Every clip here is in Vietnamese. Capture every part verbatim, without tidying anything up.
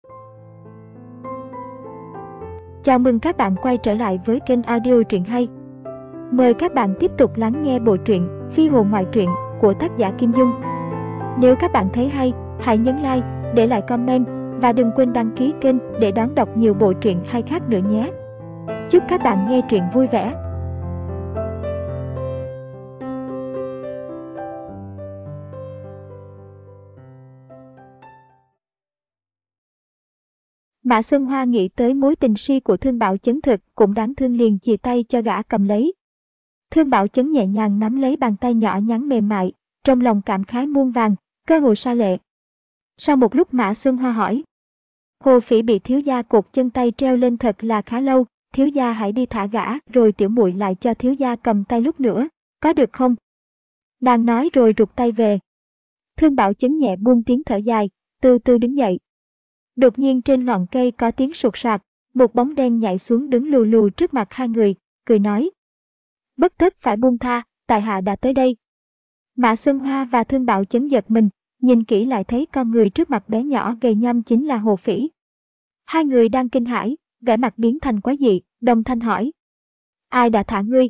Chào mừng các bạn quay trở lại với kênh audio truyện hay. Mời các bạn tiếp tục lắng nghe bộ truyện Phi hồn ngoại truyện của tác giả Kim Dung. Nếu các bạn thấy hay, hãy nhấn like, để lại comment và đừng quên đăng ký kênh để đón đọc nhiều bộ truyện hay khác nữa nhé. Chúc các bạn nghe truyện vui vẻ. Mã Xuân Hoa nghĩ tới mối tình si của Thương Bảo Chấn thực cũng đáng thương, liền chìa tay cho gã cầm lấy. Thương Bảo Chấn nhẹ nhàng nắm lấy bàn tay nhỏ nhắn mềm mại, trong lòng cảm khái muôn vàn, cơ hồ sa lệ. Sau một lúc Mã Xuân Hoa hỏi: Hồ Phỉ bị thiếu gia cột chân tay treo lên thật là khá lâu, thiếu gia hãy đi thả gã, rồi tiểu muội lại cho thiếu gia cầm tay lúc nữa, có được không? Nàng nói rồi rụt tay về. Thương Bảo Chấn nhẹ buông tiếng thở dài, từ từ đứng dậy. Đột nhiên trên ngọn cây có tiếng sụt sạt, một bóng đen nhảy xuống đứng lù lù trước mặt hai người, cười nói: Bất tất phải buông tha, tại hạ đã tới đây. Mã Xuân Hoa và Thương Bảo Chấn giật mình, nhìn kỹ lại thấy con người trước mặt bé nhỏ gầy nhăm chính là Hồ Phỉ. Hai người đang kinh hãi, vẻ mặt biến thành quái dị, đồng thanh hỏi: Ai đã thả ngươi?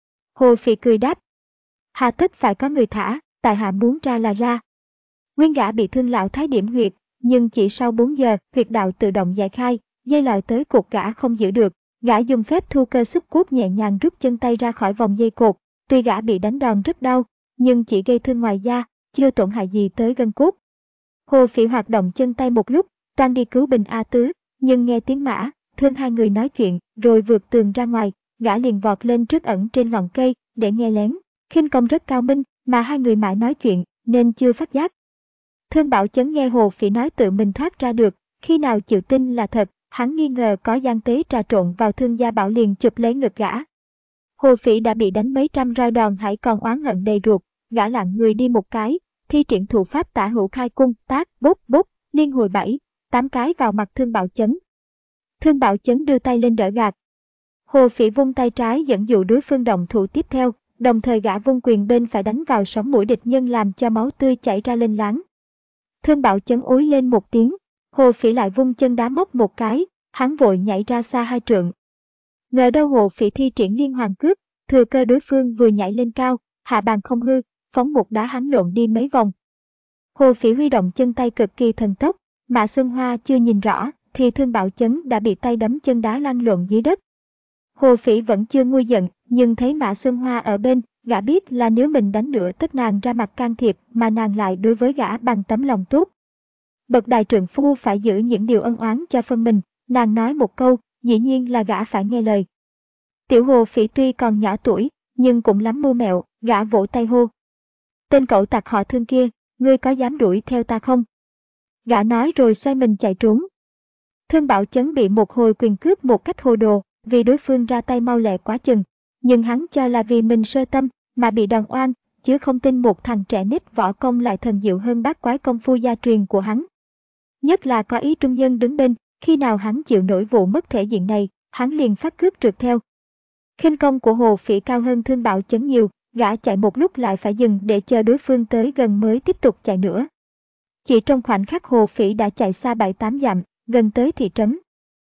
Hồ Phỉ cười đáp: Hà tất phải có người thả, tại hạ muốn ra là ra. Nguyên gã bị thương lão thái điểm huyệt, nhưng chỉ sau bốn giờ huyệt đạo tự động giải khai, dây lòi tới cột gã không giữ được. Gã dùng phép thu cơ xúc cốt nhẹ nhàng rút chân tay ra khỏi vòng dây cột. Tuy gã bị đánh đòn rất đau, nhưng chỉ gây thương ngoài da, chưa tổn hại gì tới gân cốt. Hồ Phỉ hoạt động chân tay một lúc, toan đi cứu Bình A Tứ, nhưng nghe tiếng Mã, Thương hai người nói chuyện, rồi vượt tường ra ngoài, gã liền vọt lên trước ẩn trên ngọn cây để nghe lén. Khinh công rất cao minh, mà hai người mãi nói chuyện nên chưa phát giác. Thương Bảo Chấn nghe Hồ Phỉ nói tự mình thoát ra được, khi nào chịu tin là thật, hắn nghi ngờ có gian tế trà trộn vào Thương gia bảo, liền chụp lấy ngực gã. Hồ Phỉ đã bị đánh mấy trăm roi đòn, hãy còn oán hận đầy ruột, gã lặng người đi một cái, thi triển thủ pháp tả hữu khai cung, tác, bút, bút, liên hồi bảy, tám cái vào mặt Thương Bảo Chấn. Thương Bảo Chấn đưa tay lên đỡ gạt. Hồ Phỉ vung tay trái dẫn dụ đối phương động thủ tiếp theo, đồng thời gã vung quyền bên phải đánh vào sống mũi địch nhân làm cho máu tươi chảy ra lên láng. Thương Bảo Chấn ối lên một tiếng, Hồ Phỉ lại vung chân đá móc một cái, hắn vội nhảy ra xa hai trượng. Ngờ đâu Hồ Phỉ thi triển liên hoàn cước, thừa cơ đối phương vừa nhảy lên cao, hạ bàn không hư, phóng một đá hắn lộn đi mấy vòng. Hồ Phỉ huy động chân tay cực kỳ thần tốc, Mã Xuân Hoa chưa nhìn rõ thì Thương Bảo Chấn đã bị tay đấm chân đá lăn lộn dưới đất. Hồ Phỉ vẫn chưa nguôi giận, nhưng thấy Mã Xuân Hoa ở bên, gã biết là nếu mình đánh nữa tất nàng ra mặt can thiệp, mà nàng lại đối với gã bằng tấm lòng tốt. Bậc đại trượng phu phải giữ những điều ân oán cho phân mình, nàng nói một câu, dĩ nhiên là gã phải nghe lời. Tiểu Hồ Phỉ tuy còn nhỏ tuổi, nhưng cũng lắm mưu mẹo, gã vỗ tay hô: Tên cậu tặc họ Thương kia, ngươi có dám đuổi theo ta không? Gã nói rồi xoay mình chạy trốn. Thương Bảo Chấn bị một hồi quyền cướp một cách hồ đồ, vì đối phương ra tay mau lẹ quá chừng, nhưng hắn cho là vì mình sơ tâm mà bị đòn oan, chứ không tin một thằng trẻ nít võ công lại thần diệu hơn bát quái công phu gia truyền của hắn. Nhất là có ý trung dân đứng bên, khi nào hắn chịu nổi vụ mất thể diện này, hắn liền phát cước trượt theo. Khinh công của Hồ Phỉ cao hơn Thương Bảo Chấn nhiều, gã chạy một lúc lại phải dừng để chờ đối phương tới gần mới tiếp tục chạy nữa. Chỉ trong khoảnh khắc Hồ Phỉ đã chạy xa bảy tám dặm, gần tới thị trấn.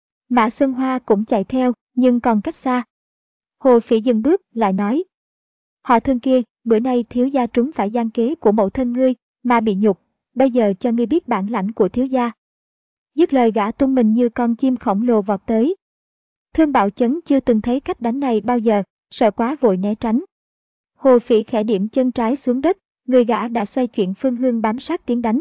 Mã Xuân Hoa cũng chạy theo, nhưng còn cách xa. Hồ Phỉ dừng bước, lại nói: Họ Thương kia, bữa nay thiếu gia trúng phải gian kế của mẫu thân ngươi, mà bị nhục, bây giờ cho ngươi biết bản lãnh của thiếu gia. Dứt lời gã tung mình như con chim khổng lồ vọt tới. Thương Bảo Chấn chưa từng thấy cách đánh này bao giờ, sợ quá vội né tránh. Hồ Phỉ khẽ điểm chân trái xuống đất, người gã đã xoay chuyển phương hướng bám sát tiếng đánh.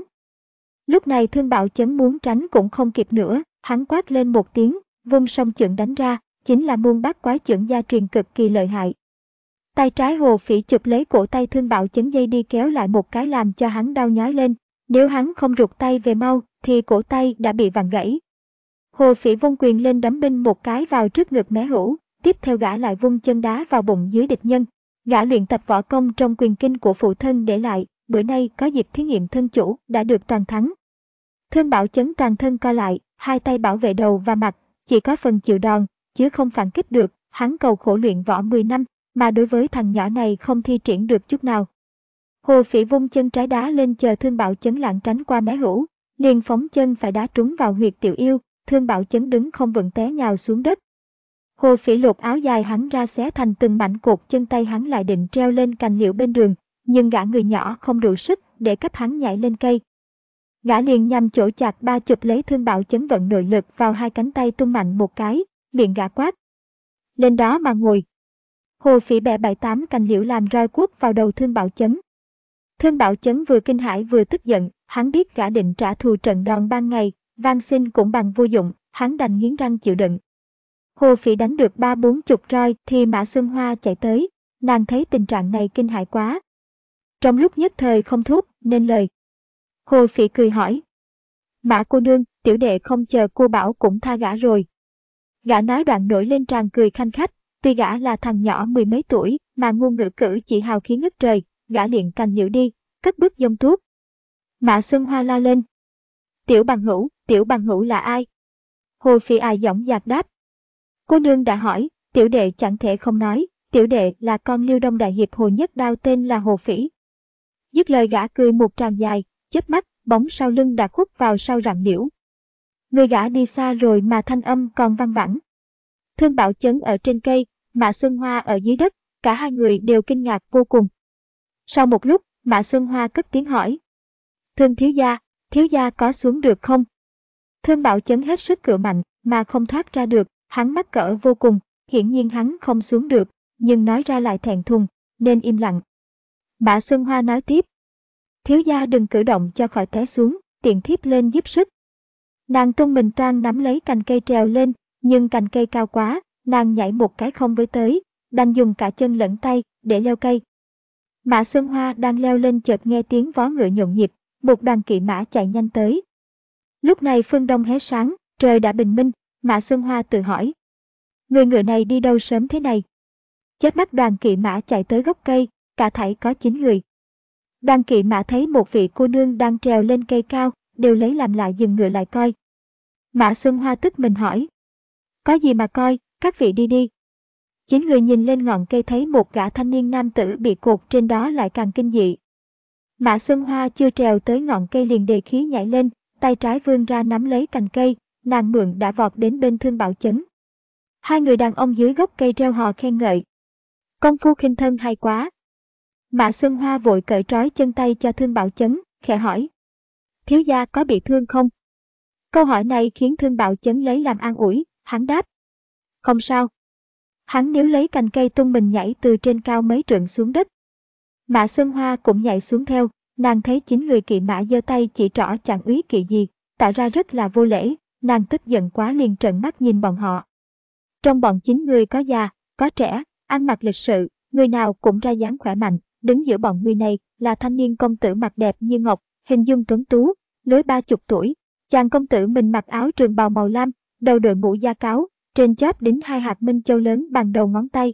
Lúc này Thương Bảo Chấn muốn tránh cũng không kịp nữa, hắn quát lên một tiếng, vung song chưởng đánh ra, chính là môn bát quái chưởng gia truyền cực kỳ lợi hại. Tay trái Hồ Phỉ chụp lấy cổ tay Thương Bảo Chấn, dây đi kéo lại một cái làm cho hắn đau nhói lên, nếu hắn không rụt tay về mau thì cổ tay đã bị vặn gãy. Hồ Phỉ vung quyền lên đấm binh một cái vào trước ngực mé hữu, tiếp theo gã lại vung chân đá vào bụng dưới địch nhân. Gã luyện tập võ công trong quyền kinh của phụ thân để lại, bữa nay có dịp thí nghiệm thân chủ, đã được toàn thắng. Thương Bảo Chấn toàn thân co lại, hai tay bảo vệ đầu và mặt, chỉ có phần chịu đòn, chứ không phản kích được. Hắn cầu khổ luyện võ mười năm, mà đối với thằng nhỏ này không thi triển được chút nào. Hồ Phỉ vung chân trái đá lên chờ Thương Bảo Chấn lảng tránh qua mé hữu, liền phóng chân phải đá trúng vào huyệt Tiểu Yêu, Thương Bảo Chấn đứng không vững té nhào xuống đất. Hồ Phỉ lột áo dài hắn ra xé thành từng mảnh, cột chân tay hắn lại định treo lên cành liễu bên đường, nhưng gã người nhỏ không đủ sức để cấp hắn nhảy lên cây. Gã liền nhằm chỗ chạc ba chụp lấy Thương Bảo Chấn, vận nội lực vào hai cánh tay tung mạnh một cái, miệng gã quát: lên đó mà ngồi. Hồ Phỉ bẻ bảy tám cành liễu làm roi cuốc vào đầu Thương Bảo Chấn. Thương Bảo Chấn vừa kinh hãi vừa tức giận, hắn biết gã định trả thù trận đòn ban ngày, van xin cũng bằng vô dụng, hắn đành nghiến răng chịu đựng. Hồ Phỉ đánh được ba bốn chục roi thì Mã Xuân Hoa chạy tới, nàng thấy tình trạng này kinh hãi quá. Trong lúc nhất thời không thốt nên lời. Hồ Phỉ cười hỏi: Mã cô nương, tiểu đệ không chờ cô bảo cũng tha gã rồi. Gã nói đoạn nổi lên tràn cười khanh khách, tuy gã là thằng nhỏ mười mấy tuổi mà ngôn ngữ cử chỉ hào khí ngất trời, gã liền cành liễu đi, cất bước dông tuốt. Mã Xuân Hoa la lên: tiểu bằng hữu, tiểu bằng hữu là ai? Hồ Phỉ ai giọng dạc đáp: cô nương đã hỏi, tiểu đệ chẳng thể không nói, tiểu đệ là con Liêu Đông đại hiệp Hồ Nhất Đao, tên là Hồ Phỉ. Dứt lời gã cười một tràng dài, chớp mắt, bóng sau lưng đã khuất vào sau rặng liễu. Người gã đi xa rồi mà thanh âm còn văng vẳng. Thương Bảo Chấn ở trên cây, Mã Xuân Hoa ở dưới đất, cả hai người đều kinh ngạc vô cùng. Sau một lúc, Mã Xuân Hoa cất tiếng hỏi: Thương thiếu gia, thiếu gia có xuống được không? Thương Bảo Chấn hết sức cựa mạnh mà không thoát ra được, hắn mắc cỡ vô cùng, hiển nhiên hắn không xuống được, nhưng nói ra lại thẹn thùng, nên im lặng. Mã Xuân Hoa nói tiếp: thiếu gia đừng cử động cho khỏi té xuống, tiện thiếp lên giúp sức. Nàng tung mình toan nắm lấy cành cây trèo lên, nhưng cành cây cao quá, nàng nhảy một cái không với tới, đành dùng cả chân lẫn tay để leo cây. Mã Xuân Hoa đang leo lên chợt nghe tiếng vó ngựa nhộn nhịp, một đoàn kỵ mã chạy nhanh tới. Lúc này phương đông hé sáng, trời đã bình minh, Mã Xuân Hoa tự hỏi: người ngựa này đi đâu sớm thế này? Chớp mắt đoàn kỵ mã chạy tới gốc cây, cả thảy có chín người. Đoàn kỵ mã thấy một vị cô nương đang trèo lên cây cao, đều lấy làm lạ dừng ngựa lại coi. Mã Xuân Hoa tức mình hỏi: có gì mà coi, các vị đi đi. Chín người nhìn lên ngọn cây thấy một gã thanh niên nam tử bị cột trên đó lại càng kinh dị. Mã Xuân Hoa chưa trèo tới ngọn cây liền đề khí nhảy lên, tay trái vươn ra nắm lấy cành cây, nàng mượn đã vọt đến bên Thương Bảo Chấn. Hai người đàn ông dưới gốc cây reo hò khen ngợi: công phu khinh thân hay quá. Mã Xuân Hoa vội cởi trói chân tay cho Thương Bảo Chấn, khẽ hỏi: thiếu gia có bị thương không? Câu hỏi này khiến Thương Bảo Chấn lấy làm an ủi, hắn đáp: không sao. Hắn níu lấy cành cây tung mình nhảy từ trên cao mấy trượng xuống đất. Mã Xuân Hoa cũng nhảy xuống theo, nàng thấy chín người kỵ mã giơ tay chỉ trỏ chẳng úy kỵ gì, tỏ ra rất là vô lễ, nàng tức giận quá liền trợn mắt nhìn bọn họ. Trong bọn chín người có già, có trẻ, ăn mặc lịch sự, người nào cũng ra dáng khỏe mạnh, đứng giữa bọn người này là thanh niên công tử mặt đẹp như ngọc, hình dung tuấn tú, lối ba chục tuổi. Chàng công tử mình mặc áo trường bào màu lam, đầu đội mũ da cáo, trên chóp đính hai hạt minh châu lớn bằng đầu ngón tay.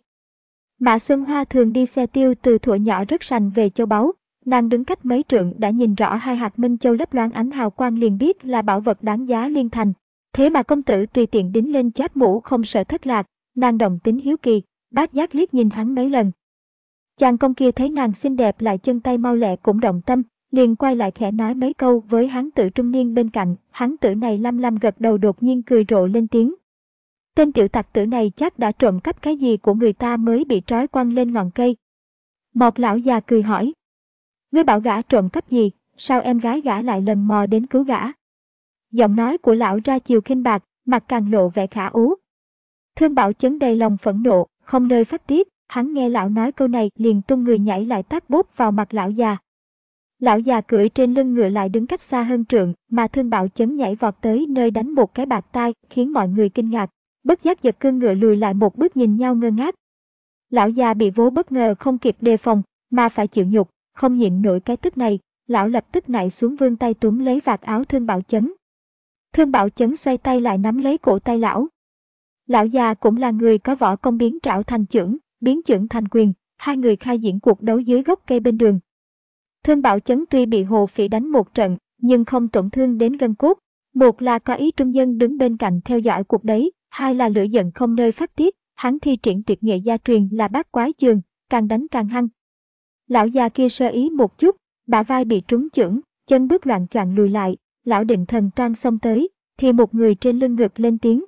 Mã Xuân Hoa thường đi xe tiêu từ thuở nhỏ rất sành về châu báu, nàng đứng cách mấy trượng đã nhìn rõ hai hạt minh châu lấp loáng ánh hào quang liền biết là bảo vật đáng giá liên thành. Thế mà công tử tùy tiện đính lên chóp mũ không sợ thất lạc, nàng đồng tính hiếu kỳ, bát giác liếc nhìn hắn mấy lần. Chàng công kia thấy nàng xinh đẹp lại chân tay mau lẹ cũng động tâm, liền quay lại khẽ nói mấy câu với hán tử trung niên bên cạnh. Hán tử này lăm lăm gật đầu, đột nhiên cười rộ lên tiếng: tên tiểu tặc tử này chắc đã trộm cắp cái gì của người ta mới bị trói quăng lên ngọn cây. Một lão già cười hỏi: ngươi bảo gã trộm cắp gì, sao em gái gã lại lần mò đến cứu gã? Giọng nói của lão ra chiều khinh bạc, mặt càng lộ vẻ khả ú. Thương Bảo Chấn đầy lòng phẫn nộ, không nơi phát tiết, hắn nghe lão nói câu này liền tung người nhảy lại tát bốp vào mặt lão già. Lão già cưỡi trên lưng ngựa lại đứng cách xa hơn trượng, mà Thương Bảo Chấn nhảy vọt tới nơi đánh một cái bạt tai, khiến mọi người kinh ngạc, bất giác giật cương ngựa lùi lại một bước nhìn nhau ngơ ngác. Lão già bị vố bất ngờ không kịp đề phòng, mà phải chịu nhục, không nhịn nổi cái tức này, lão lập tức nại xuống vươn tay túm lấy vạt áo Thương Bảo Chấn. Thương Bảo Chấn xoay tay lại nắm lấy cổ tay lão. Lão già cũng là người có võ công biến trảo thành chưởng, biến chưởng thành quyền, hai người khai diễn cuộc đấu dưới gốc cây bên đường. Thương Bảo Chấn tuy bị Hồ Phỉ đánh một trận, nhưng không tổn thương đến gân cốt. Một là có ý trung dân đứng bên cạnh theo dõi cuộc đấy, hai là lửa giận không nơi phát tiết, hắn thi triển tuyệt nghệ gia truyền là bát quái trường, càng đánh càng hăng. Lão già kia sơ ý một chút, bả vai bị trúng chưởng, chân bước loạn choạng lùi lại, lão định thần toan xông tới, thì một người trên lưng ngực lên tiếng.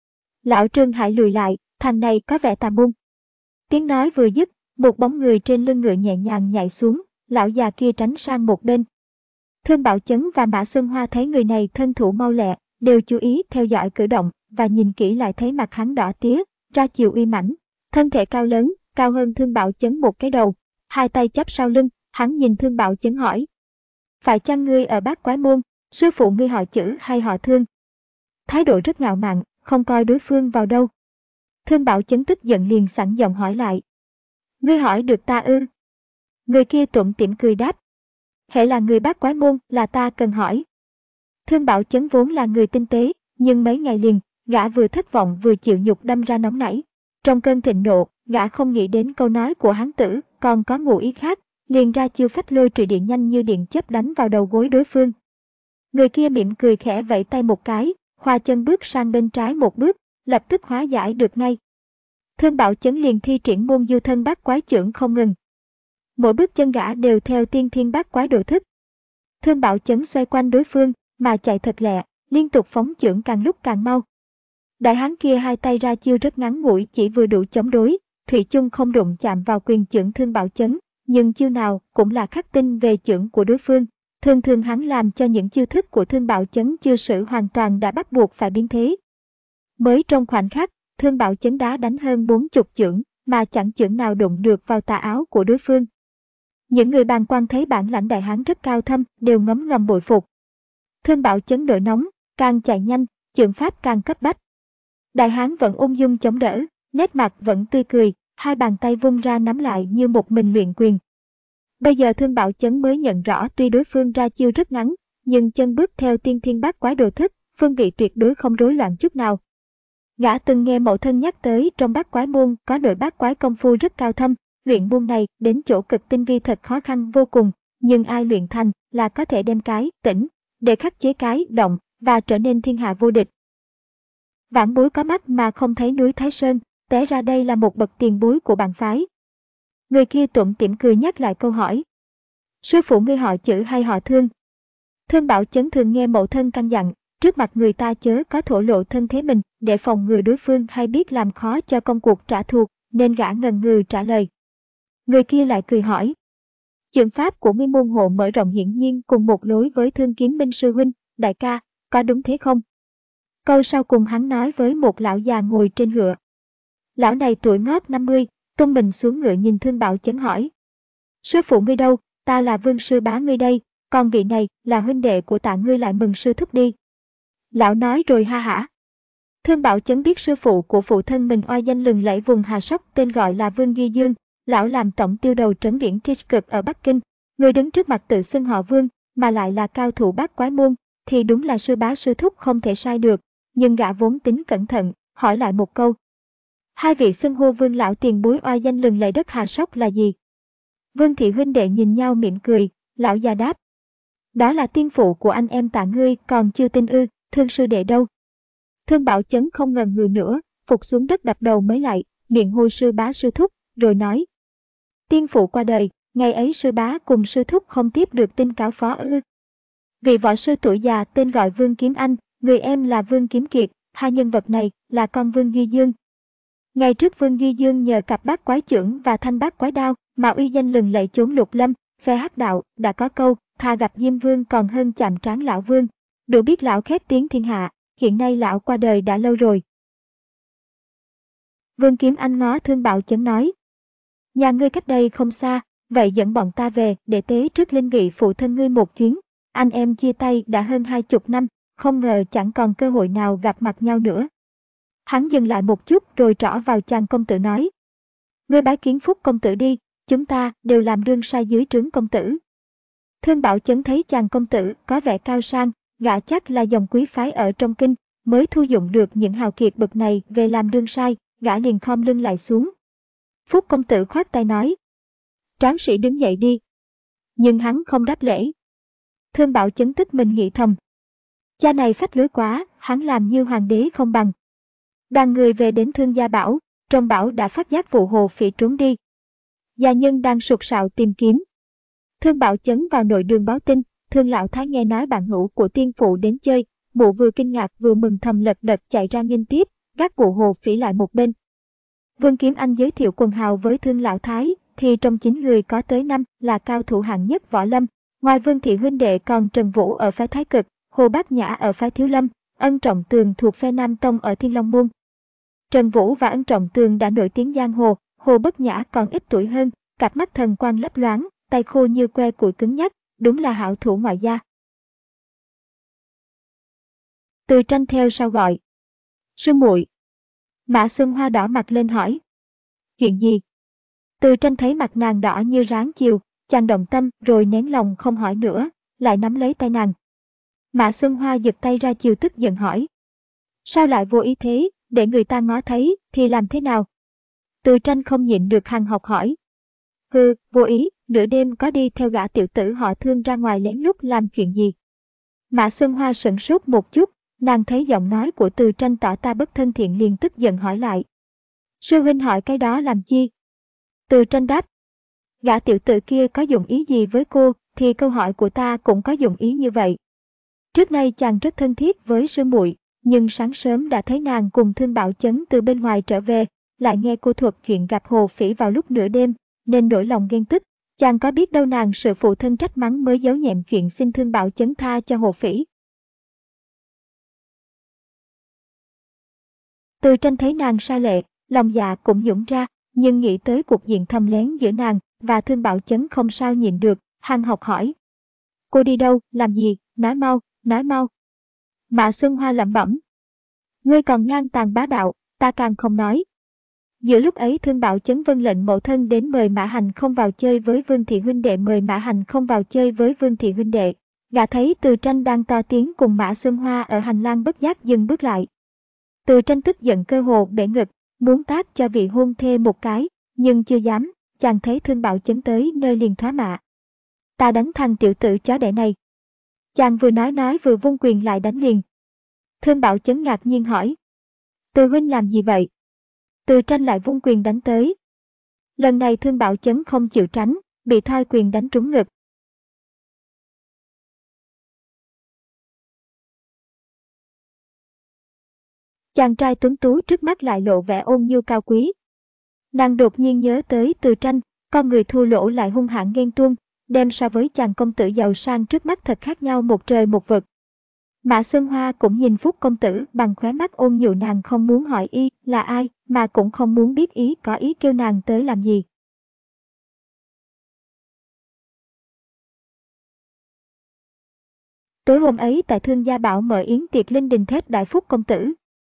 Lão Trương hãy lùi lại, thằng này có vẻ tà môn. Tiếng nói vừa dứt, một bóng người trên lưng ngựa nhẹ nhàng nhảy xuống, lão già kia tránh sang một bên. Thương Bảo Chấn và Mã Xuân Hoa thấy người này thân thủ mau lẹ, đều chú ý theo dõi cử động, và nhìn kỹ lại thấy mặt hắn đỏ tía, ra chiều uy mãnh, thân thể cao lớn, cao hơn Thương Bảo Chấn một cái đầu, hai tay chắp sau lưng, hắn nhìn Thương Bảo Chấn hỏi. Phải chăng ngươi ở Bát Quái Môn, sư phụ ngươi họ Chử hay họ Thương? Thái độ rất ngạo mạn, không coi đối phương vào đâu. Thương Bảo Chấn tức giận liền sẵn giọng hỏi lại. Ngươi hỏi được ta ư? Người kia tủm tỉm cười đáp. Hễ là người Bát Quái Môn là ta cần hỏi. Thương Bảo Chấn vốn là người tinh tế, nhưng mấy ngày liền, gã vừa thất vọng vừa chịu nhục đâm ra nóng nảy. Trong cơn thịnh nộ, gã không nghĩ đến câu nói của hán tử, còn có ngụ ý khác, liền ra chiêu phách lôi trì điện nhanh như điện chớp đánh vào đầu gối đối phương. Người kia mỉm cười khẽ vẫy tay một cái, khoa chân bước sang bên trái một bước, lập tức hóa giải được ngay. Thương Bảo Chấn liền thi triển môn du thân bát quái chưởng không ngừng. Mỗi bước chân gã đều theo tiên thiên bát quái độ thức. Thương Bảo Chấn xoay quanh đối phương, mà chạy thật lẹ, liên tục phóng chưởng càng lúc càng mau. Đại hán kia hai tay ra chiêu rất ngắn ngủi chỉ vừa đủ chống đối, thủy chung không đụng chạm vào quyền chưởng Thương Bảo Chấn, nhưng chiêu nào cũng là khắc tinh về chưởng của đối phương. Thường thường hắn làm cho những chiêu thức của Thương Bảo Chấn chưa sử hoàn toàn đã bắt buộc phải biến thế. Mới trong khoảnh khắc, Thương Bảo Chấn đã đánh hơn bốn chục chưởng, mà chẳng chưởng nào đụng được vào tà áo của đối phương. Những người bàng quan thấy bản lãnh đại hán rất cao thâm, đều ngấm ngầm bội phục. Thương Bảo Chấn nổi nóng, càng chạy nhanh, chưởng pháp càng cấp bách. Đại hán vẫn ung dung chống đỡ, nét mặt vẫn tươi cười, hai bàn tay vung ra nắm lại như một mình luyện quyền. Bây giờ Thương Bảo Chấn mới nhận rõ tuy đối phương ra chiêu rất ngắn, nhưng chân bước theo tiên thiên bát quái đồ thức, phương vị tuyệt đối không rối loạn chút nào. Gã từng nghe mẫu thân nhắc tới trong bát quái môn có đội bát quái công phu rất cao thâm, luyện môn này đến chỗ cực tinh vi thật khó khăn vô cùng, nhưng ai luyện thành là có thể đem cái tỉnh để khắc chế cái động và trở nên thiên hạ vô địch. Vãn bối có mắt mà không thấy núi Thái Sơn, té ra đây là một bậc tiền bối của bản phái. Người kia tủm tỉm cười nhắc lại câu hỏi. Sư phụ ngươi họ Chử hay họ Thương? Thương Bảo Chấn thường nghe mẫu thân căn dặn, trước mặt người ta chớ có thổ lộ thân thế mình, để phòng ngừa đối phương hay biết làm khó cho công cuộc trả thù, nên gã ngần ngừ trả lời. Người kia lại cười hỏi. Chưởng pháp của ngươi môn hộ mở rộng hiển nhiên cùng một lối với Thương Kiếm Minh sư huynh, đại ca, có đúng thế không? Câu sau cùng hắn nói với một lão già ngồi trên ngựa. Lão này tuổi ngót năm mươi, tung mình xuống ngựa nhìn Thương Bảo Chấn hỏi. Sư phụ ngươi đâu, ta là Vương sư bá ngươi đây, còn vị này là huynh đệ của Tạ ngươi lại mừng sư thúc đi. Lão nói rồi ha hả. Thương Bảo Chấn biết sư phụ của phụ thân mình oai danh lừng lẫy vùng Hà Sóc tên gọi là Vương Ghi Dương, lão làm tổng tiêu đầu trấn viễn Thiết Cực ở Bắc Kinh, người đứng trước mặt tự xưng họ Vương, mà lại là cao thủ bát quái môn, thì đúng là sư bá sư thúc không thể sai được, nhưng gã vốn tính cẩn thận, hỏi lại một câu. Hai vị xưng hô Vương lão tiền bối oai danh lừng lẫy đất Hà Sóc là gì? Vương thị huynh đệ nhìn nhau mỉm cười, lão già đáp. Đó là tiên phụ của anh em Tạ ngươi, còn chưa tin ư, Thương sư đệ đâu? Thương Bảo Chấn không ngần ngừ nữa, phục xuống đất đập đầu mới lại, miệng hô sư bá sư thúc, rồi nói. Tiên phụ qua đời, ngày ấy sư bá cùng sư thúc không tiếp được tin cáo phó ư. Vị võ sư tuổi già tên gọi Vương Kiếm Anh, người em là Vương Kiếm Kiệt, hai nhân vật này là con Vương Ghi Dương. Ngày trước Vương Ghi Dương nhờ cặp bát quái chưởng và thanh bát quái đao mà uy danh lừng lẫy chốn lục lâm, phe hắc đạo đã có câu thà gặp Diêm Vương còn hơn chạm trán lão Vương, đủ biết lão khét tiếng thiên hạ. Hiện nay lão qua đời đã lâu rồi. Vương Kiếm Anh ngó Thương Bảo Chấn nói. Nhà ngươi cách đây không xa, vậy dẫn bọn ta về để tế trước linh vị phụ thân ngươi một chuyến. Anh em chia tay đã hơn hai chục năm, không ngờ chẳng còn cơ hội nào gặp mặt nhau nữa. Hắn dừng lại một chút rồi trỏ vào chàng công tử nói. Ngươi bái kiến Phúc công tử đi, chúng ta đều làm đương sai dưới trướng công tử. Thương Bảo Chấn thấy chàng công tử có vẻ cao sang, gã chắc là dòng quý phái ở trong kinh, mới thu dụng được những hào kiệt bậc này về làm đương sai, gã liền khom lưng lại xuống. Phúc công tử khoát tay nói. Tráng sĩ đứng dậy đi. Nhưng hắn không đáp lễ. Thương Bảo Chấn tức mình nghĩ thầm. Cha này phách lối quá, hắn làm như hoàng đế không bằng. Đoàn người về đến Thương Gia Bảo, trong bảo đã phát giác vụ hồ phỉ trốn đi. Gia nhân đang sục sạo tìm kiếm. Thương Bảo Chấn vào nội đường báo tin, Thương lão thái nghe nói bạn hữu của tiên phụ đến chơi, mụ vừa kinh ngạc vừa mừng thầm lật đật chạy ra nghênh tiếp, gác vụ Hồ Phỉ lại một bên. Vương Kiếm Anh giới thiệu quần hào với Thương lão thái, thì trong chín người có tới năm là cao thủ hạng nhất võ lâm. Ngoài Vương thị huynh đệ còn Trần Vũ ở phái Thái Cực, Hồ Bát Nhã ở phái Thiếu Lâm, Ân Trọng Tường thuộc phe Nam Tông ở Thiên Long Môn. Trần Vũ và Ân Trọng Tường đã nổi tiếng giang hồ, Hồ Bát Nhã còn ít tuổi hơn, cặp mắt thần quang lấp loáng, tay khô như que củi cứng nhắc, đúng là hảo thủ ngoại gia. Từ Tranh theo sau gọi. Sư muội. Mã Xuân Hoa đỏ mặt lên hỏi. Chuyện gì? Từ Tranh thấy mặt nàng đỏ như ráng chiều, chàng động tâm rồi nén lòng không hỏi nữa, lại nắm lấy tay nàng. Mã Xuân Hoa giật tay ra chiều tức giận hỏi. Sao lại vô ý thế, để người ta ngó thấy thì làm thế nào? Từ Tranh không nhịn được hằn học hỏi. Hừ, vô ý, nửa đêm có đi theo gã tiểu tử họ Thương ra ngoài lén lút làm chuyện gì? Mã Xuân Hoa sửng sốt một chút, nàng thấy giọng nói của Từ Tranh tỏ ta bất thân thiện liền tức giận hỏi lại. Sư huynh hỏi cái đó làm chi? Từ Tranh đáp. Gã tiểu tử kia có dụng ý gì với cô, thì câu hỏi của ta cũng có dụng ý như vậy. Trước nay chàng rất thân thiết với sư muội, nhưng sáng sớm đã thấy nàng cùng Thương Bảo Chấn từ bên ngoài trở về, lại nghe cô thuật chuyện gặp Hồ Phỉ vào lúc nửa đêm, nên nổi lòng ghen tức. Chàng có biết đâu nàng sự phụ thân trách mắng mới giấu nhẹm chuyện xin Thương Bảo Chấn tha cho Hồ Phỉ. Từ Tranh thấy nàng sa lệ, lòng dạ cũng dũng ra, nhưng nghĩ tới cuộc diện thầm lén giữa nàng và Thương Bảo Chấn không sao nhịn được, hăng học hỏi. Cô đi đâu, làm gì, nói mau, nói mau. Mã Xuân Hoa lẩm bẩm. Ngươi còn ngang tàn bá đạo, ta càng không nói. Giữa lúc ấy Thương Bảo Chấn vâng lệnh mẫu thân đến mời Mã Hành không vào chơi với Vương thị huynh đệ mời Mã Hành không vào chơi với Vương thị huynh đệ. Gã thấy Từ Tranh đang to tiếng cùng Mã Xuân Hoa ở hành lang bất giác dừng bước lại. Từ Tranh tức giận cơ hồ bể ngực, muốn tát cho vị hôn thê một cái, nhưng chưa dám, chàng thấy Thương Bảo Chấn tới nơi liền thoá mạ. Ta đánh thằng tiểu tử chó đẻ này. Chàng vừa nói nói vừa vung quyền lại đánh liền. Thương Bảo Chấn ngạc nhiên hỏi. Từ huynh làm gì vậy? Từ Tranh lại vung quyền đánh tới. Lần này Thương Bảo Chấn không chịu tránh, bị thoi quyền đánh trúng ngực. Chàng trai tuấn tú trước mắt lại lộ vẻ ôn nhu cao quý. Nàng đột nhiên nhớ tới Từ Tranh, con người thua lỗ lại hung hãn ghen tuông, đem so với chàng công tử giàu sang trước mắt thật khác nhau một trời một vực. Mã Xuân Hoa cũng nhìn Phúc công tử bằng khóe mắt ôn nhu, nàng không muốn hỏi y là ai, mà cũng không muốn biết ý có ý kêu nàng tới làm gì. Tối hôm ấy tại Thương Gia Bảo mở yến tiệc linh đình thết đại Phúc công tử.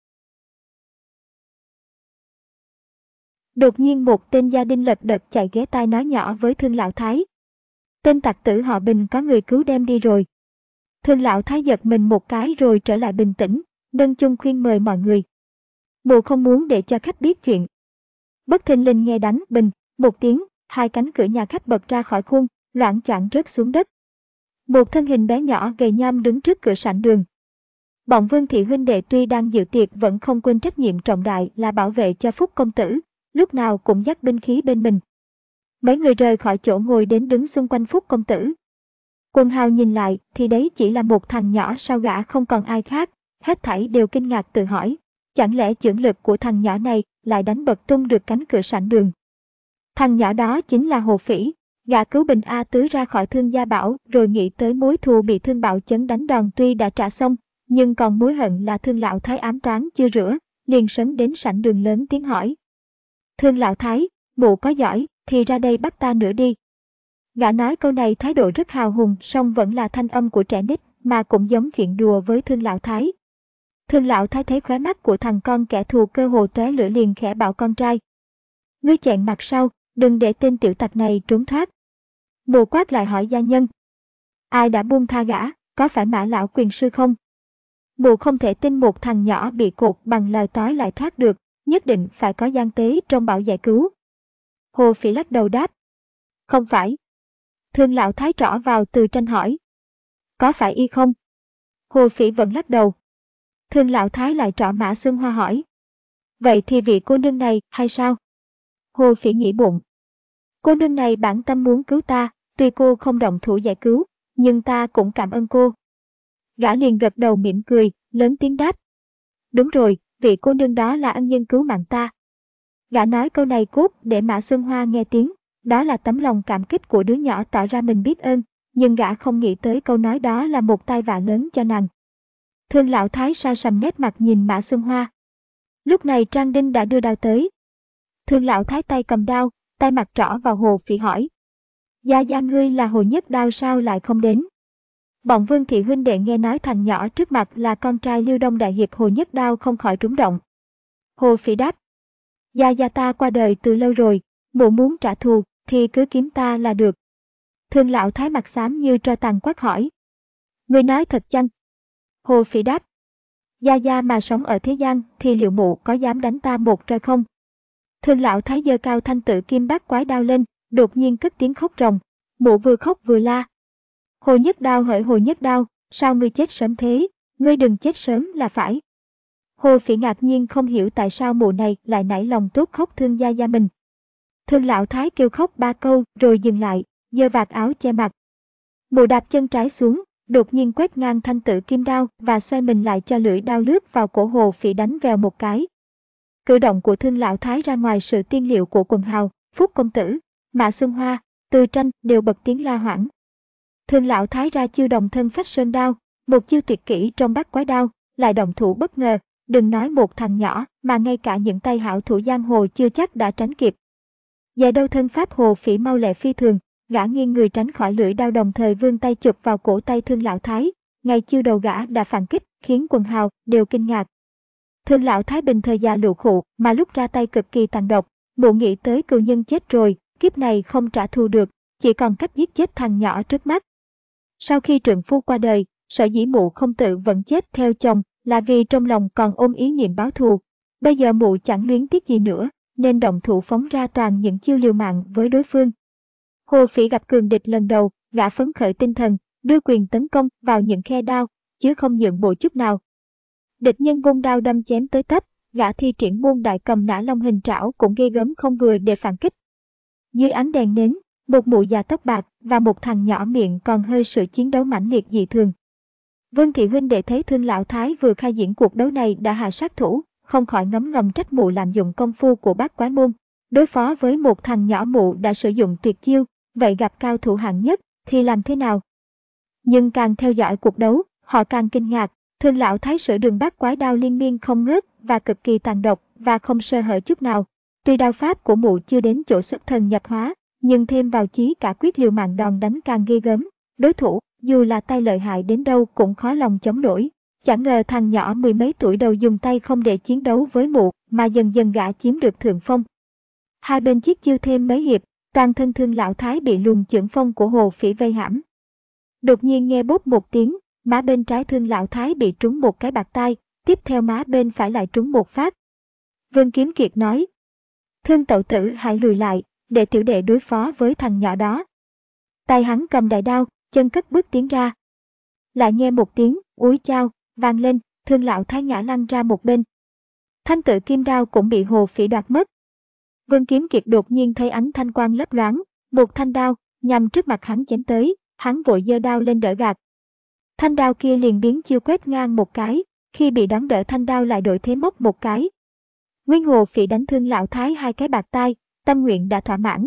Đột nhiên một tên gia đình lật đật chạy ghé tai nói nhỏ với Thương lão thái. Tên tặc tử họ Bình có người cứu đem đi rồi. Thương lão thái giật mình một cái rồi trở lại bình tĩnh, nâng chung khuyên mời mọi người. Mụ không muốn để cho khách biết chuyện. Bất thình lình nghe đánh bình, một tiếng, hai cánh cửa nhà khách bật ra khỏi khuôn, loảng choạng rớt xuống đất. Một thân hình bé nhỏ gầy nhom đứng trước cửa sảnh đường. Bọn Vương thị huynh đệ tuy đang dự tiệc vẫn không quên trách nhiệm trọng đại là bảo vệ cho Phúc công tử, lúc nào cũng dắt binh khí bên mình. Mấy người rời khỏi chỗ ngồi đến đứng xung quanh Phúc công tử. Quần hào nhìn lại thì đấy chỉ là một thằng nhỏ, sau gã không còn ai khác, hết thảy đều kinh ngạc tự hỏi, chẳng lẽ chưởng lực của thằng nhỏ này lại đánh bật tung được cánh cửa sảnh đường. Thằng nhỏ đó chính là Hồ Phỉ, gã cứu Bình A Tứ ra khỏi Thương Gia Bảo rồi nghĩ tới mối thù bị Thương Bảo Chấn đánh đòn tuy đã trả xong, nhưng còn mối hận là Thương lão thái ám toán chưa rửa, liền sấn đến sảnh đường lớn tiếng hỏi. Thương lão thái, mụ có giỏi thì ra đây bắt ta nữa đi. Gã nói câu này thái độ rất hào hùng, song vẫn là thanh âm của trẻ nít, mà cũng giống chuyện đùa với Thương lão thái. Thương lão thái thấy khóe mắt của thằng con kẻ thù cơ hồ tóe lửa liền khẽ bảo con trai. Ngươi chẹn mặt sau, đừng để tên tiểu tặc này trốn thoát. Mụ quát lại hỏi gia nhân. Ai đã buông tha gã, có phải Mã lão quyền sư không? Mụ không thể tin một thằng nhỏ bị cột bằng lời tói lại thoát được, nhất định phải có gian tế trong bảo giải cứu. Hồ Phỉ lắc đầu đáp. Không phải. Thương lão thái trỏ vào Từ Tranh hỏi. Có phải y không? Hồ Phỉ vẫn lắc đầu. Thương lão thái lại trỏ Mã Xuân Hoa hỏi. Vậy thì vị cô nương này hay sao? Hồ Phỉ nghĩ bụng. Cô nương này bản tâm muốn cứu ta, tuy cô không động thủ giải cứu, nhưng ta cũng cảm ơn cô. Gã liền gật đầu mỉm cười, lớn tiếng đáp. Đúng rồi, vị cô nương đó là ân nhân cứu mạng ta. Gã nói câu này cốt để Mã Xuân Hoa nghe tiếng, đó là tấm lòng cảm kích của đứa nhỏ tỏ ra mình biết ơn, nhưng gã không nghĩ tới câu nói đó là một tai vạ lớn cho nàng. Thương lão thái sa sầm nét mặt nhìn Mã Xuân Hoa. Lúc này Trang Đinh đã đưa đao tới. Thương lão thái tay cầm đao, tay mặt trỏ vào Hồ Phỉ hỏi. Gia gia ngươi là Hồ Nhất Đao sao lại không đến? Bọn Vương thị huynh đệ nghe nói thằng nhỏ trước mặt là con trai Liêu Đông đại hiệp Hồ Nhất Đao không khỏi rúng động. Hồ Phỉ đáp. Gia gia ta qua đời từ lâu rồi, mụ muốn trả thù thì cứ kiếm ta là được. Thương lão thái mặt xám như tro tàn quát hỏi. Ngươi nói thật chăng? Hồ Phỉ đáp. Gia gia mà sống ở thế gian thì liệu mụ có dám đánh ta một roi không? Thương lão thái giơ cao thanh tự kim bát quái đao lên, đột nhiên cất tiếng khóc ròng. Mụ vừa khóc vừa la. Hồ Nhất Đao hỡi Hồ Nhất Đao, sao ngươi chết sớm thế? Ngươi đừng chết sớm là phải. Hồ Phỉ ngạc nhiên không hiểu tại sao mụ này lại nảy lòng tốt khóc thương gia gia mình. Thương lão thái kêu khóc ba câu rồi dừng lại, giơ vạt áo che mặt. Mụ đạp chân trái xuống, đột nhiên quét ngang thanh tự kim đao và xoay mình lại cho lưỡi đao lướt vào cổ Hồ Phỉ đánh vèo một cái. Cử động của thương lão thái ra ngoài sự tiên liệu của quần hào, Phúc công tử, Mã Xuân Hoa, Từ Tranh đều bật tiếng la hoảng. Thương lão thái ra chiêu đồng thân phách sơn đao, một chiêu tuyệt kỹ trong bát quái đao, lại động thủ bất ngờ, đừng nói một thằng nhỏ mà ngay cả những tay hảo thủ giang hồ chưa chắc đã tránh kịp. Về đâu thân pháp Hồ Phỉ mau lẹ phi thường, gã nghiêng người tránh khỏi lưỡi đao đồng thời vươn tay chụp vào cổ tay thương lão thái, ngay chiêu đầu gã đã phản kích, khiến quần hào đều kinh ngạc. Thương lão thái bình thời già lụ khụ mà lúc ra tay cực kỳ tàn độc, mụ nghĩ tới cừu nhân chết rồi, kiếp này không trả thù được, chỉ còn cách giết chết thằng nhỏ trước mắt. Sau khi trượng phu qua đời, sở dĩ mụ không tự vẫn chết theo chồng là vì trong lòng còn ôm ý niệm báo thù. Bây giờ mụ chẳng luyến tiếc gì nữa, nên động thủ phóng ra toàn những chiêu liều mạng với đối phương. Hồ Phỉ gặp cường địch lần đầu, gã phấn khởi tinh thần, đưa quyền tấn công vào những khe đao, chứ không nhượng bộ chút nào. Địch nhân vung đao đâm chém tới tấp, gã thi triển môn đại cầm nã long hình trảo cũng ghê gớm không vừa để phản kích. Dưới ánh đèn nến, một mụ già tóc bạc và một thằng nhỏ miệng còn hơi sự chiến đấu mãnh liệt dị thường. Vương thị huynh đệ thấy thương lão thái vừa khai diễn cuộc đấu này đã hạ sát thủ, không khỏi ngấm ngầm trách mụ lạm dụng công phu của bát quái môn. Đối phó với một thằng nhỏ mụ đã sử dụng tuyệt chiêu, vậy gặp cao thủ hạng nhất thì làm thế nào? Nhưng càng theo dõi cuộc đấu, họ càng kinh ngạc. Thương lão thái sử đường bát quái đao liên miên không ngớt và cực kỳ tàn độc và không sơ hở chút nào. Tuy đao pháp của mụ chưa đến chỗ xuất thần nhập hóa, nhưng thêm vào chí cả quyết liều mạng đòn đánh càng ghê gớm. Đối thủ, dù là tay lợi hại đến đâu cũng khó lòng chống nổi. Chẳng ngờ thằng nhỏ mười mấy tuổi đầu dùng tay không để chiến đấu với mụ, mà dần dần gã chiếm được thượng phong. Hai bên chiết chiêu thêm mấy hiệp, toàn thân thương lão thái bị luồng chưởng phong của Hồ Phỉ vây hãm. Đột nhiên nghe bốp một tiếng, má bên trái thương lão thái bị trúng một cái bạt tai, tiếp theo má bên phải lại trúng một phát. Vương Kiếm Kiệt nói, Thương tẩu tử hãy lùi lại, để tiểu đệ đối phó với thằng nhỏ đó. Tay hắn cầm đại đao, chân cất bước tiến ra. Lại nghe một tiếng, úi chao, vang lên, thương lão thái ngã lăn ra một bên. Thanh tự kim đao cũng bị Hồ Phỉ đoạt mất. Vương Kiếm Kiệt đột nhiên thấy ánh thanh quang lấp loáng, một thanh đao, nhằm trước mặt hắn chém tới, hắn vội giơ đao lên đỡ gạt. Thanh đao kia liền biến chiêu quét ngang một cái, khi bị đón đỡ thanh đao lại đổi thế móc một cái. Nguyên Hồ Phỉ đánh thương lão thái hai cái bạt tai, tâm nguyện đã thỏa mãn.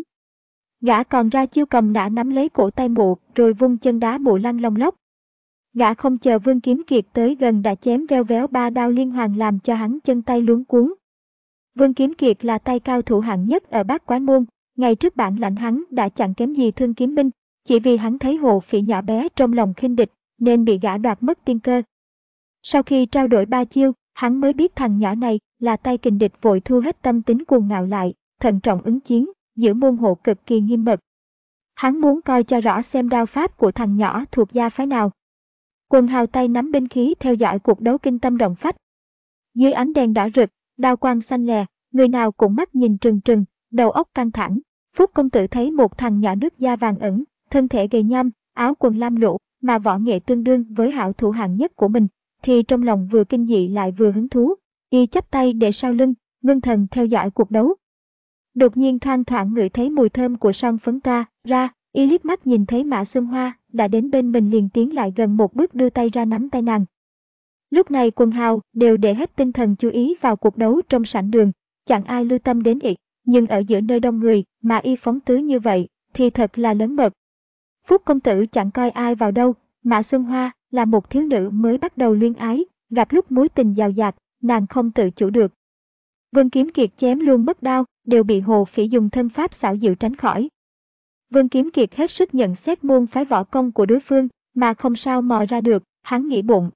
Gã còn ra chiêu cầm nã nắm lấy cổ tay mụ, rồi vung chân đá mụ lăn lông lốc. Gã không chờ Vương Kiếm Kiệt tới gần đã chém veo véo ba đao liên hoàn làm cho hắn chân tay luống cuống. Vương Kiếm Kiệt là tay cao thủ hạng nhất ở bát quái môn, ngày trước bản lãnh hắn đã chẳng kém gì Thương Kiếm Minh, chỉ vì hắn thấy Hồ Phỉ nhỏ bé trong lòng khinh địch, nên bị gã đoạt mất tiên cơ. Sau khi trao đổi ba chiêu, hắn mới biết thằng nhỏ này là tay kình địch, vội thu hết tâm tính cuồng ngạo lại, thận trọng ứng chiến, giữ môn hộ cực kỳ nghiêm mật. Hắn muốn coi cho rõ xem đao pháp của thằng nhỏ thuộc gia phái nào. Quần hào tay nắm binh khí theo dõi cuộc đấu kinh tâm động phách. Dưới ánh đèn đỏ rực, đao quang xanh lè, người nào cũng mắt nhìn trừng trừng, đầu óc căng thẳng. Phúc công tử thấy một thằng nhỏ nước da vàng ẩn, thân thể gầy nhom, áo quần lam lũ, mà võ nghệ tương đương với hảo thủ hạng nhất của mình, thì trong lòng vừa kinh dị lại vừa hứng thú. Y chắp tay để sau lưng, ngưng thần theo dõi cuộc đấu. Đột nhiên thoang thoảng ngửi thấy mùi thơm của son phấn toa ra, Y liếc mắt nhìn thấy Mã Xuân Hoa đã đến bên mình liền tiến lại gần một bước đưa tay ra nắm tay nàng. Lúc này quần hào đều để hết tinh thần chú ý vào cuộc đấu trong sảnh đường, chẳng ai lưu tâm đến Y, nhưng ở giữa nơi đông người mà Y phóng tứ như vậy thì thật là lớn mật. Phúc công tử chẳng coi ai vào đâu, Mã Xuân Hoa là một thiếu nữ mới bắt đầu luyến ái, gặp lúc mối tình dào dạt, nàng không tự chủ được. Vương Kiếm Kiệt chém luôn mất đao, đều bị Hồ Phỉ dùng thân pháp xảo diệu tránh khỏi. Vương Kiếm Kiệt hết sức nhận xét môn phái võ công của đối phương, mà không sao mò ra được, hắn nghĩ bụng.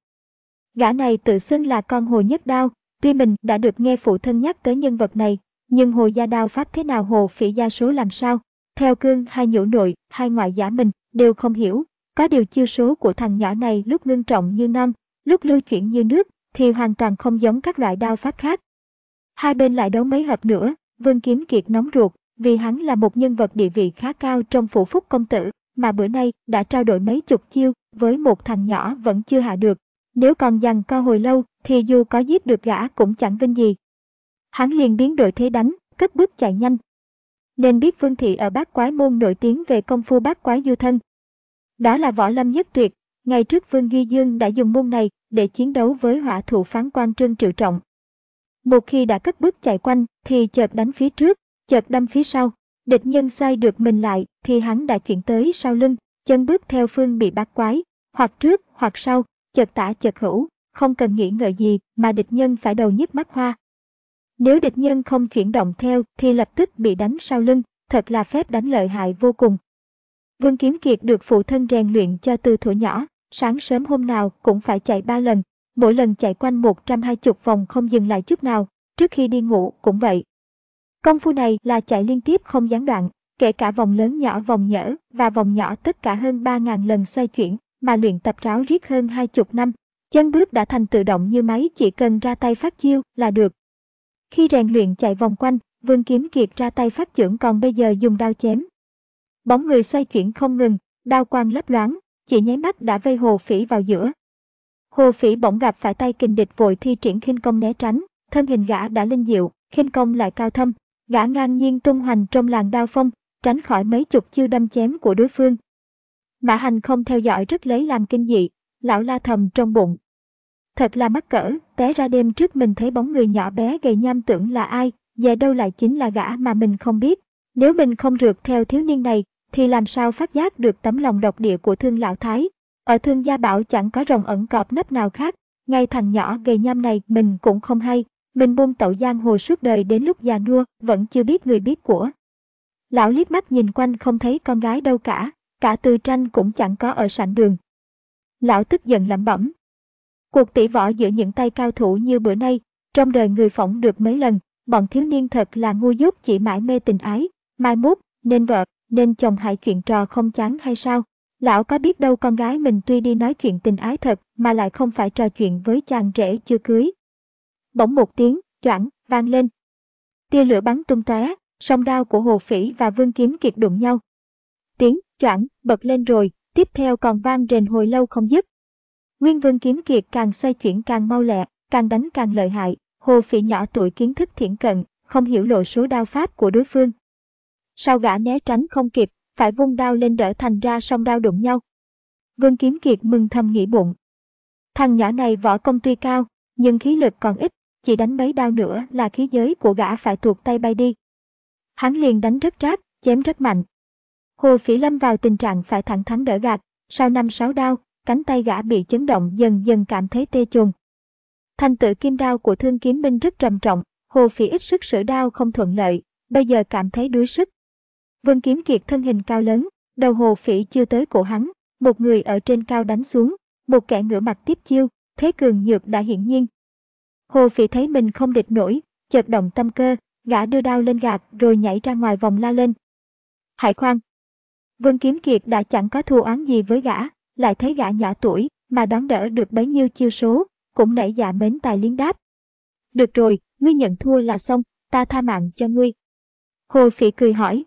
Gã này tự xưng là con Hồ Nhất Đao, tuy mình đã được nghe phụ thân nhắc tới nhân vật này, nhưng Hồ gia đao pháp thế nào Hồ Phỉ gia số làm sao, theo cương hay nhũ nội hay ngoại giả mình đều không hiểu. Có điều chiêu số của thằng nhỏ này lúc ngưng trọng như non, lúc lưu chuyển như nước thì hoàn toàn không giống các loại đao pháp khác. Hai bên lại đấu mấy hợp nữa, Vương Kiếm Kiệt nóng ruột, vì hắn là một nhân vật địa vị khá cao trong phủ Phúc công tử, mà bữa nay đã trao đổi mấy chục chiêu với một thằng nhỏ vẫn chưa hạ được. Nếu còn giằng co hồi lâu thì dù có giết được gã cũng chẳng vinh gì. Hắn liền biến đổi thế đánh, cất bước chạy nhanh. Nên biết Vương thị ở Bát Quái môn nổi tiếng về công phu Bát Quái du thân. Đó là võ lâm nhất tuyệt, ngày trước Vương Ghi Dương đã dùng môn này để chiến đấu với hỏa thủ phán quan Trương Triệu Trọng. Một khi đã cất bước chạy quanh thì chợt đánh phía trước, chợt đâm phía sau, địch nhân xoay được mình lại thì hắn đã chuyển tới sau lưng, chân bước theo phương bị bát quái, hoặc trước hoặc sau, chợt tả chợt hữu, không cần nghĩ ngợi gì mà địch nhân phải đầu nhức mắt hoa. Nếu địch nhân không chuyển động theo thì lập tức bị đánh sau lưng, thật là phép đánh lợi hại vô cùng. Vương Kiếm Kiệt được phụ thân rèn luyện cho từ thuở nhỏ, sáng sớm hôm nào cũng phải chạy ba lần, mỗi lần chạy quanh một trăm hai mươi vòng không dừng lại chút nào, trước khi đi ngủ cũng vậy. Công phu này là chạy liên tiếp không gián đoạn, kể cả vòng lớn nhỏ vòng nhỡ và vòng nhỏ tất cả hơn ba nghìn lần xoay chuyển, mà luyện tập ráo riết hơn hai mươi năm. Chân bước đã thành tự động như máy, chỉ cần ra tay phát chiêu là được. Khi rèn luyện chạy vòng quanh, Vương Kiếm Kiệt ra tay phát chưởng, còn bây giờ dùng đao chém. Bóng người xoay chuyển không ngừng, đao quang lấp loáng, chỉ nháy mắt đã vây Hồ Phỉ vào giữa. Hồ Phỉ bỗng gặp phải tay kình địch, vội thi triển khinh công né tránh, thân hình gã đã linh diệu, khinh công lại cao thâm, gã ngang nhiên tung hoành trong làn đao phong, tránh khỏi mấy chục chiêu đâm chém của đối phương. Mã Hành không theo dõi rất lấy làm kinh dị, lão la thầm trong bụng. Thật là mắc cỡ, té ra đêm trước mình thấy bóng người nhỏ bé gầy nham tưởng là ai, về đâu lại chính là gã mà mình không biết. Nếu mình không rượt theo thiếu niên này, thì làm sao phát giác được tấm lòng độc địa của Thương lão thái. Ở Thương gia bảo chẳng có rồng ẩn cọp nấp nào khác, ngay thằng nhỏ gầy nham này mình cũng không hay, mình buông tẩu giang hồ suốt đời đến lúc già nua vẫn chưa biết người biết của. Lão liếc mắt nhìn quanh không thấy con gái đâu cả, cả Từ Tranh cũng chẳng có ở sảnh đường. Lão tức giận lẩm bẩm. Cuộc tỷ võ giữa những tay cao thủ như bữa nay, trong đời người phỏng được mấy lần, bọn thiếu niên thật là ngu dốt, chỉ mãi mê tình ái, mai mốt, nên vợ, nên chồng hại chuyện trò không chán hay sao? Lão có biết đâu con gái mình tuy đi nói chuyện tình ái thật mà lại không phải trò chuyện với chàng rể chưa cưới. Bỗng một tiếng choảng vang lên, tia lửa bắn tung tóe, song đao của Hồ Phỉ và Vương Kiếm Kiệt đụng nhau. Tiếng choảng bật lên rồi, tiếp theo còn vang rền hồi lâu không dứt. Nguyên Vương Kiếm Kiệt càng xoay chuyển càng mau lẹ, càng đánh càng lợi hại. Hồ Phỉ nhỏ tuổi kiến thức thiển cận, không hiểu lộ số đao pháp của đối phương. Sau gã né tránh không kịp, phải vung đao lên đỡ, thành ra song đao đụng nhau. Vương Kiếm Kiệt mừng thầm nghĩ bụng. Thằng nhỏ này võ công tuy cao, nhưng khí lực còn ít, chỉ đánh mấy đao nữa là khí giới của gã phải tuột tay bay đi. Hắn liền đánh rất rát, chém rất mạnh. Hồ Phỉ lâm vào tình trạng phải thẳng thắn đỡ gạt, sau năm sáu đao, cánh tay gã bị chấn động, dần dần cảm thấy tê chồn. Thành tựu kim đao của Thương Kiếm binh rất trầm trọng, Hồ Phỉ ít sức sử đao không thuận lợi, bây giờ cảm thấy đuối sức. Vương Kiếm Kiệt thân hình cao lớn, đầu Hồ Phỉ chưa tới cổ hắn, một người ở trên cao đánh xuống, một kẻ ngửa mặt tiếp chiêu, thế cường nhược đã hiển nhiên. Hồ Phỉ thấy mình không địch nổi, chợt động tâm cơ, gã đưa đao lên gạt rồi nhảy ra ngoài vòng la lên. Hãy khoan! Vương Kiếm Kiệt đã chẳng có thù oán gì với gã, lại thấy gã nhỏ tuổi mà đón đỡ được bấy nhiêu chiêu số, cũng nảy dạ mến tài liếng đáp. Được rồi, ngươi nhận thua là xong, ta tha mạng cho ngươi. Hồ Phỉ cười hỏi.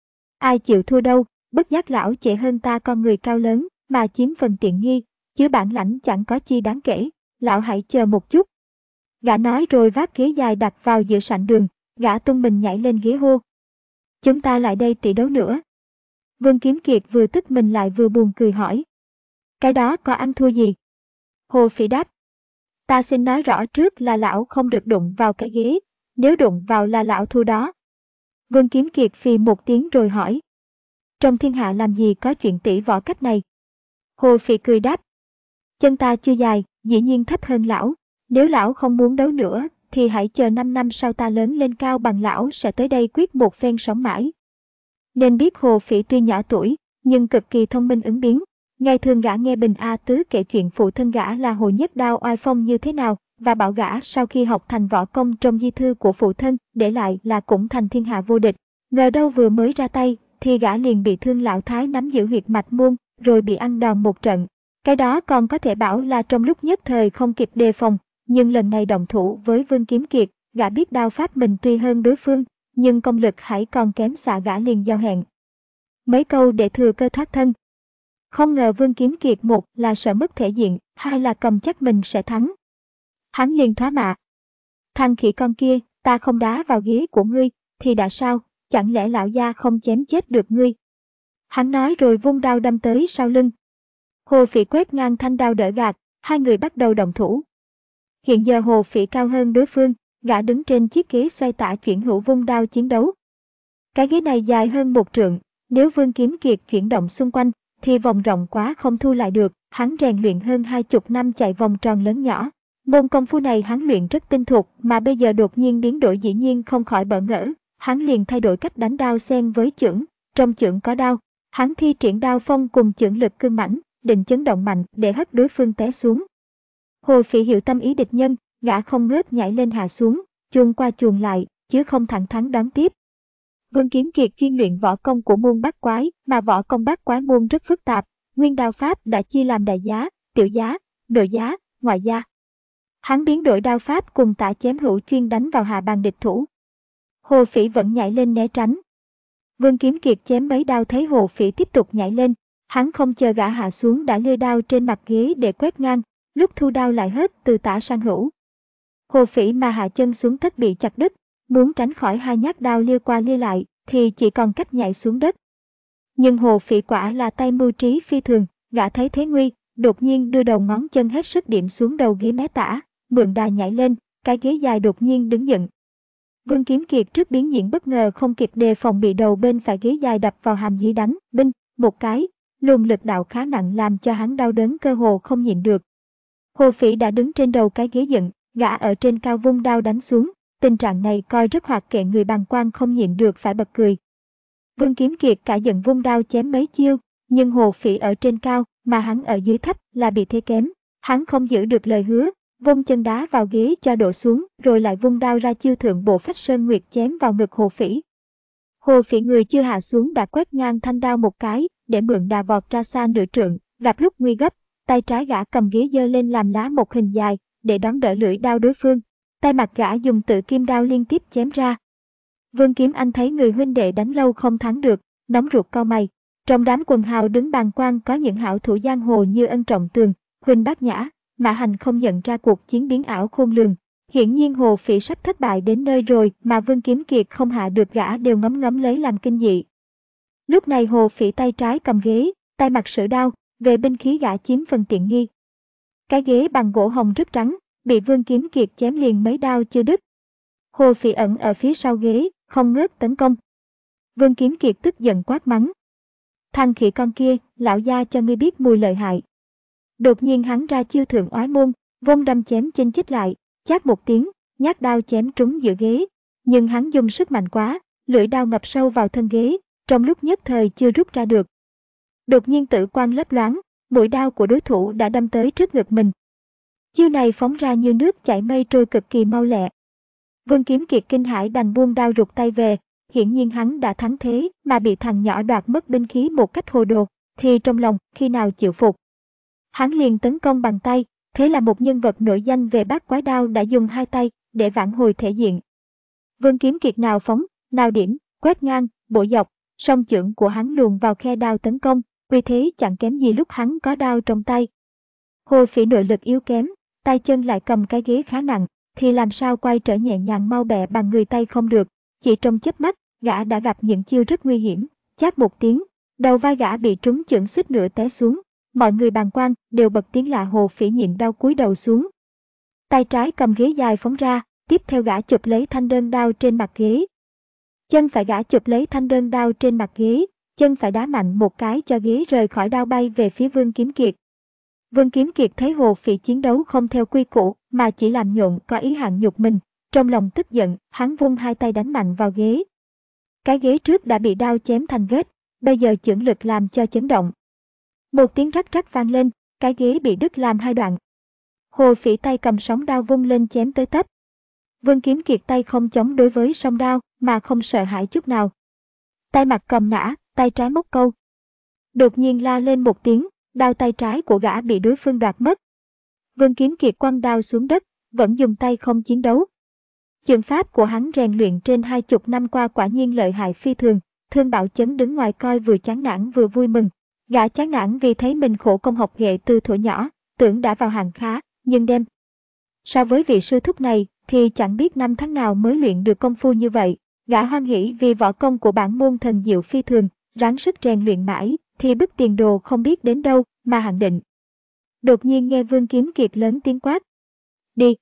Ai chịu thua đâu, bất giác lão trẻ hơn ta con người cao lớn mà chiếm phần tiện nghi, chứ bản lãnh chẳng có chi đáng kể, lão hãy chờ một chút. Gã nói rồi vác ghế dài đặt vào giữa sảnh đường, gã tung mình nhảy lên ghế hô. Chúng ta lại đây tỷ đấu nữa. Vương Kiếm Kiệt vừa tức mình lại vừa buồn cười hỏi. Cái đó có ăn thua gì? Hồ Phỉ đáp. Ta xin nói rõ trước là lão không được đụng vào cái ghế, nếu đụng vào là lão thua đó. Vương Kiếm Kiệt phì một tiếng rồi hỏi. Trong thiên hạ làm gì có chuyện tỷ võ cách này? Hồ Phỉ cười đáp. Chân ta chưa dài, dĩ nhiên thấp hơn lão. Nếu lão không muốn đấu nữa, thì hãy chờ năm năm sau ta lớn lên cao bằng lão sẽ tới đây quyết một phen sống mãi. Nên biết Hồ Phỉ tuy nhỏ tuổi, nhưng cực kỳ thông minh ứng biến. Ngày thường gã nghe Bình A Tứ kể chuyện phụ thân gã là Hồ Nhất Đao oai phong như thế nào, và bảo gã sau khi học thành võ công trong di thư của phụ thân để lại là cũng thành thiên hạ vô địch. Ngờ đâu vừa mới ra tay, thì gã liền bị Thương Lão Thái nắm giữ huyệt mạch muôn, rồi bị ăn đòn một trận. Cái đó còn có thể bảo là trong lúc nhất thời không kịp đề phòng, nhưng lần này động thủ với Vương Kiếm Kiệt, gã biết đao pháp mình tuy hơn đối phương, nhưng công lực hãy còn kém xa gã liền giao hẹn. Mấy câu để thừa cơ thoát thân. Không ngờ Vương Kiếm Kiệt một là sợ mất thể diện, hai là cầm chắc mình sẽ thắng. Hắn liền thoá mạ. Thằng khỉ con kia, ta không đá vào ghế của ngươi, thì đã sao, chẳng lẽ lão gia không chém chết được ngươi? Hắn nói rồi vung đao đâm tới sau lưng. Hồ Phỉ quét ngang thanh đao đỡ gạt, hai người bắt đầu động thủ. Hiện giờ Hồ Phỉ cao hơn đối phương, gã đứng trên chiếc ghế xoay tả chuyển hữu vung đao chiến đấu. Cái ghế này dài hơn một trượng, nếu Vương Kiếm Kiệt chuyển động xung quanh, thì vòng rộng quá không thu lại được. Hắn rèn luyện hơn hai chục năm chạy vòng tròn lớn nhỏ. Môn công phu này hắn luyện rất tinh thục, mà bây giờ đột nhiên biến đổi dĩ nhiên không khỏi bỡ ngỡ. Hắn liền thay đổi cách đánh đao xen với chưởng, trong chưởng có đao. Hắn thi triển đao phong cùng chưởng lực cương mãnh, định chấn động mạnh để hất đối phương té xuống. Hồ Phỉ hiểu tâm ý địch nhân, gã không ngớt nhảy lên hạ xuống, chuồn qua chuồn lại, chứ không thẳng thắn đón tiếp. Vương Kiếm Kiệt chuyên luyện võ công của môn bát quái, mà võ công bát quái môn rất phức tạp. Nguyên đao pháp đã chia làm đại giá, tiểu giá, nội giá, ngoại giá. Hắn biến đổi đao pháp cùng tả chém hữu chuyên đánh vào hạ bàn địch thủ. Hồ Phỉ vẫn nhảy lên né tránh. Vương Kiếm Kiệt chém mấy đao thấy Hồ Phỉ tiếp tục nhảy lên, hắn không chờ gã hạ xuống đã lê đao trên mặt ghế để quét ngang, lúc thu đao lại hất từ tả sang hữu. Hồ Phỉ mà hạ chân xuống thất bị chặt đứt, muốn tránh khỏi hai nhát đao lia qua lia lại thì chỉ còn cách nhảy xuống đất. Nhưng Hồ Phỉ quả là tay mưu trí phi thường, gã thấy thế nguy, đột nhiên đưa đầu ngón chân hết sức điểm xuống đầu ghế mé tả, mượn đà nhảy lên, cái ghế dài đột nhiên đứng dựng. Vương Kiếm Kiệt trước biến diễn bất ngờ không kịp đề phòng bị đầu bên phải ghế dài đập vào hàm dưới đánh, binh, một cái, luồng lực đạo khá nặng làm cho hắn đau đớn cơ hồ không nhịn được. Hồ Phỉ đã đứng trên đầu cái ghế dựng, gã ở trên cao vung đao đánh xuống, tình trạng này coi rất hoạt kệ người bàng quan không nhịn được phải bật cười. Vương Kiếm Kiệt cả giận vung đao chém mấy chiêu, nhưng Hồ Phỉ ở trên cao, mà hắn ở dưới thấp là bị thế kém. Hắn không giữ được lời hứa, vung chân đá vào ghế cho đổ xuống, rồi lại vung đao ra chiêu thượng bộ phách sơn nguyệt chém vào ngực Hồ Phỉ. Hồ Phỉ người chưa hạ xuống đã quét ngang thanh đao một cái, để mượn đà vọt ra xa nửa trượng, gặp lúc nguy gấp, tay trái gã cầm ghế giơ lên làm lá một hình dài, để đón đỡ lưỡi đao đối phương. Tay mặt gã dùng tự kim đao liên tiếp chém ra. Vương Kiếm Anh thấy người huynh đệ đánh lâu không thắng được, nóng ruột cau mày. Trong đám quần hào đứng bàng quan có những hảo thủ giang hồ như Ân Trọng Tường, Huỳnh Bát Nhã, Mã Hành không nhận ra cuộc chiến biến ảo khôn lường. Hiển nhiên Hồ Phỉ sắp thất bại đến nơi rồi, mà Vương Kiếm Kiệt không hạ được gã đều ngấm ngấm lấy làm kinh dị. Lúc này Hồ Phỉ tay trái cầm ghế, tay mặt sử đao, về binh khí gã chiếm phần tiện nghi. Cái ghế bằng gỗ hồng rất trắng, bị Vương Kiếm Kiệt chém liền mấy đao chưa đứt. Hồ Phỉ ẩn ở phía sau ghế, không ngớt tấn công. Vương Kiếm Kiệt tức giận quát mắng. Thằng khỉ con kia, lão gia cho ngươi biết mùi lợi hại. Đột nhiên hắn ra chiêu thượng oái môn, vung đâm chém chinh chích lại, chát một tiếng, nhát đao chém trúng giữa ghế. Nhưng hắn dùng sức mạnh quá, lưỡi đao ngập sâu vào thân ghế, trong lúc nhất thời chưa rút ra được. Đột nhiên tử quang lấp loáng, mũi đao của đối thủ đã đâm tới trước ngực mình. Chiêu này phóng ra như nước chảy mây trôi cực kỳ mau lẹ. Vương Kiếm Kiệt kinh hãi đành buông đao rụt tay về, hiển nhiên hắn đã thắng thế mà bị thằng nhỏ đoạt mất binh khí một cách hồ đồ, thì trong lòng khi nào chịu phục. Hắn liền tấn công bằng tay, thế là một nhân vật nổi danh về bát quái đao đã dùng hai tay để vãn hồi thể diện. Vương Kiếm Kiệt nào phóng, nào điểm, quét ngang, bổ dọc, song chưởng của hắn luồn vào khe đao tấn công, vì thế chẳng kém gì lúc hắn có đao trong tay. Hồ Phỉ nội lực yếu kém, tay chân lại cầm cái ghế khá nặng, thì làm sao quay trở nhẹ nhàng mau bẹ bằng người tay không được. Chỉ trong chớp mắt, gã đã gặp những chiêu rất nguy hiểm, chát một tiếng, Đầu vai gã bị trúng chưởng suýt nữa té xuống. Mọi người bàng quan đều bật tiếng lạ. Hồ Phỉ nhịn đau cúi đầu xuống. Tay trái cầm ghế dài phóng ra, tiếp theo gã chụp lấy thanh đơn đao trên mặt ghế. Chân phải gã chụp lấy thanh đơn đao trên mặt ghế, chân phải đá mạnh một cái cho ghế rời khỏi đao bay về phía Vương Kiếm Kiệt. Vương Kiếm Kiệt thấy Hồ Phỉ chiến đấu không theo quy củ mà chỉ làm nhộn có ý hạng nhục mình, trong lòng tức giận, hắn vung hai tay đánh mạnh vào ghế. Cái ghế trước đã bị đao chém thành vết, bây giờ chưởng lực làm cho chấn động. Một tiếng rắc rắc vang lên, cái ghế bị đứt làm hai đoạn. Hồ Phỉ tay cầm sóng đao vung lên chém tới tấp. Vương Kiếm Kiệt tay không chống đối với song đao mà không sợ hãi chút nào. Tay mặt cầm nã, tay trái móc câu. Đột nhiên la lên một tiếng, đao tay trái của gã bị đối phương đoạt mất. Vương Kiếm Kiệt quăng đao xuống đất, vẫn dùng tay không chiến đấu. Chưởng pháp của hắn rèn luyện trên hai chục năm qua quả nhiên lợi hại phi thường. Thương Bảo Chấn đứng ngoài coi vừa chán nản vừa vui mừng. Gã chán nản vì thấy mình khổ công học nghệ từ thuở nhỏ, tưởng đã vào hàng khá, nhưng đem so với vị sư thúc này thì chẳng biết năm tháng nào mới luyện được công phu như vậy. Gã hoan hỉ vì võ công của bản môn thần diệu phi thường, ráng sức rèn luyện mãi thì bức tiền đồ không biết đến đâu mà hạn định. Đột nhiên nghe Vương Kiếm Kiệt lớn tiếng quát: "Đi!"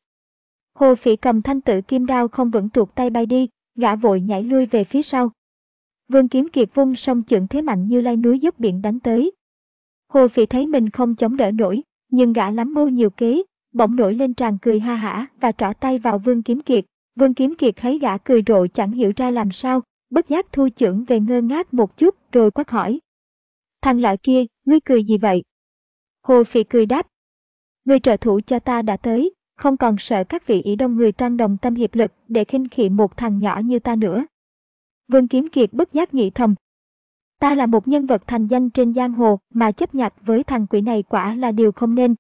Hồ Phỉ cầm thanh tử kim đao không vững tuột tay bay đi, gã vội nhảy lui về phía sau. Vương Kiếm Kiệt vung song chưởng thế mạnh như lai núi dốc biển đánh tới. Hồ Phỉ thấy mình không chống đỡ nổi, nhưng gã lắm mưu nhiều kế, bỗng nổi lên tràn cười ha hả và trỏ tay vào Vương Kiếm Kiệt. Vương Kiếm Kiệt thấy gã cười rộ chẳng hiểu ra làm sao, bất giác thu chưởng về ngơ ngác một chút rồi quát hỏi: "Thằng lợi kia, ngươi cười gì vậy?" Hồ Phỉ cười đáp: "Người trợ thủ cho ta đã tới, không còn sợ các vị ỷ đông người toan đồng tâm hiệp lực để khinh khị một thằng nhỏ như ta nữa." Vương Kiếm Kiệt bất giác nghĩ thầm: ta là một nhân vật thành danh trên giang hồ mà chấp nhặt với thằng quỷ này quả là điều không nên.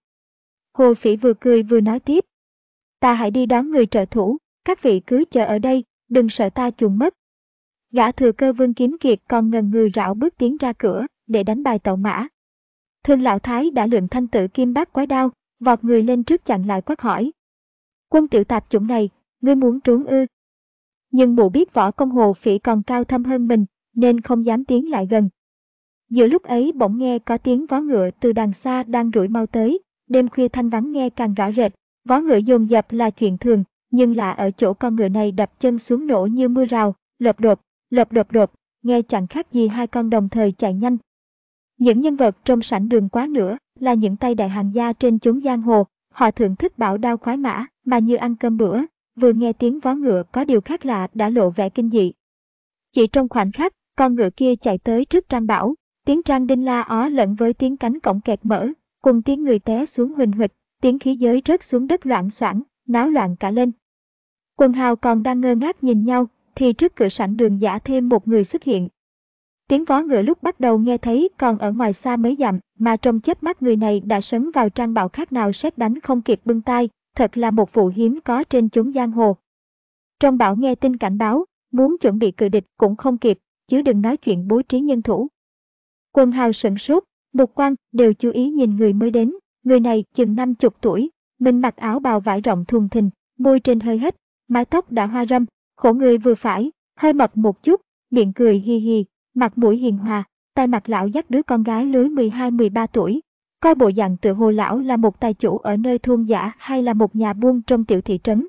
Hồ Phỉ vừa cười vừa nói tiếp: "Ta hãy đi đón người trợ thủ, các vị cứ chờ ở đây, đừng sợ ta chuồn mất." Gã thừa cơ Vương Kiếm Kiệt còn ngần ngừ rảo bước tiến ra cửa để đánh bài tẩu mã. Thương Lão Thái đã lượm thanh tử kim bát quái đao, vọt người lên trước chặn lại quát hỏi: "Quân tiểu tạp chủng này, ngươi muốn trốn ư?" Nhưng mụ biết võ công Hồ Phỉ còn cao thâm hơn mình, nên không dám tiến lại gần. Giữa lúc ấy bỗng nghe có tiếng vó ngựa từ đằng xa đang đuổi mau tới, đêm khuya thanh vắng nghe càng rõ rệt. Vó ngựa dồn dập là chuyện thường, nhưng là ở chỗ con ngựa này đập chân xuống nổ như mưa rào, lộp đột, lộp đột đột, nghe chẳng khác gì hai con đồng thời chạy nhanh. Những nhân vật trong sảnh đường quá nữa là những tay đại hàng gia trên chốn giang hồ, họ thưởng thức bảo đao khoái mã mà như ăn cơm bữa, vừa nghe tiếng vó ngựa có điều khác lạ đã lộ vẻ kinh dị. Chỉ trong khoảnh khắc, con ngựa kia chạy tới trước Trang Bảo, tiếng Trang đinh la ó lẫn với tiếng cánh cổng kẹt mở, cùng tiếng người té xuống huỳnh huỵch, tiếng khí giới rớt xuống đất loạn xoảng, náo loạn cả lên. Quần hào còn đang ngơ ngác nhìn nhau, thì trước cửa sảnh đường giả thêm một người xuất hiện. Tiếng vó ngựa lúc bắt đầu nghe thấy còn ở ngoài xa mấy dặm, mà trong chớp mắt người này đã sấn vào Trang Bảo khác nào sét đánh không kịp bưng tay, thật là một vụ hiếm có trên chốn giang hồ. Trong Bảo nghe tin cảnh báo, muốn chuẩn bị cự địch cũng không kịp, chứ đừng nói chuyện bố trí nhân thủ. Quần hào sửng sốt, mục quan đều chú ý nhìn người mới đến. Người này chừng năm chục tuổi, mình mặc áo bào vải rộng thùng thình, môi trên hơi hết, mái tóc đã hoa râm, khổ người vừa phải, hơi mập một chút, miệng cười hi hi, mặt mũi hiền hòa, tay mặt lão dắt đứa con gái lứa mười hai mười ba tuổi. Coi bộ dạng tựa hồ lão là một tài chủ ở nơi thôn dã hay là một nhà buôn trong tiểu thị trấn.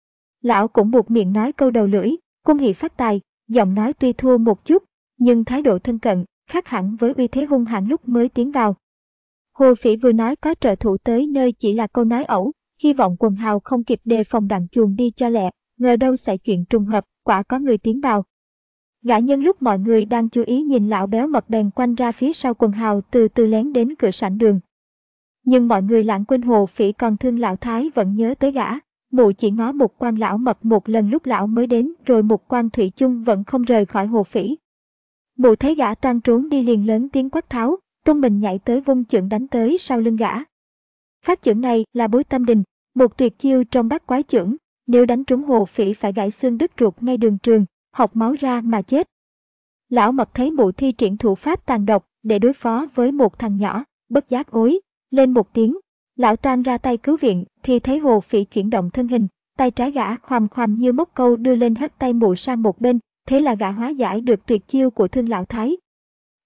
Lão cũng buộc miệng nói câu đầu lưỡi, cung hỷ phát tài, giọng nói tuy thua một chút, nhưng thái độ thân cận, khác hẳn với uy thế hung hãn lúc mới tiến vào. Hồ Phỉ vừa nói có trợ thủ tới nơi chỉ là câu nói ẩu, hy vọng quần hào không kịp đề phòng đặng chuồn đi cho lẹ, ngờ đâu xảy chuyện trùng hợp, quả có người tiến vào. Gã nhân lúc mọi người đang chú ý nhìn lão béo mập bèn quanh ra phía sau quần hào từ từ lén đến cửa sảnh đường. Nhưng mọi người lãng quên Hồ Phỉ còn thương Lão Thái vẫn nhớ tới gã, mụ chỉ ngó một quan lão mập một lần lúc lão mới đến rồi một quan thủy chung vẫn không rời khỏi Hồ Phỉ. Mụ thấy gã toan trốn đi liền lớn tiếng quát tháo, tung mình nhảy tới vung chưởng đánh tới sau lưng gã. Phát chưởng này là bối tâm đình, một tuyệt chiêu trong bát quái chưởng, nếu đánh trúng Hồ Phỉ phải gãy xương đứt ruột ngay đường trường, học máu ra mà chết. Lão mập thấy mụ thi triển thủ pháp tàn độc để đối phó với một thằng nhỏ, bất giác ối lên một tiếng. Lão toan ra tay cứu viện thì thấy Hồ Phỉ chuyển động thân hình, tay trái gã khoằm khoằm như móc câu đưa lên hất tay mụ sang một bên, thế là gã hóa giải được tuyệt chiêu của Thương Lão Thái.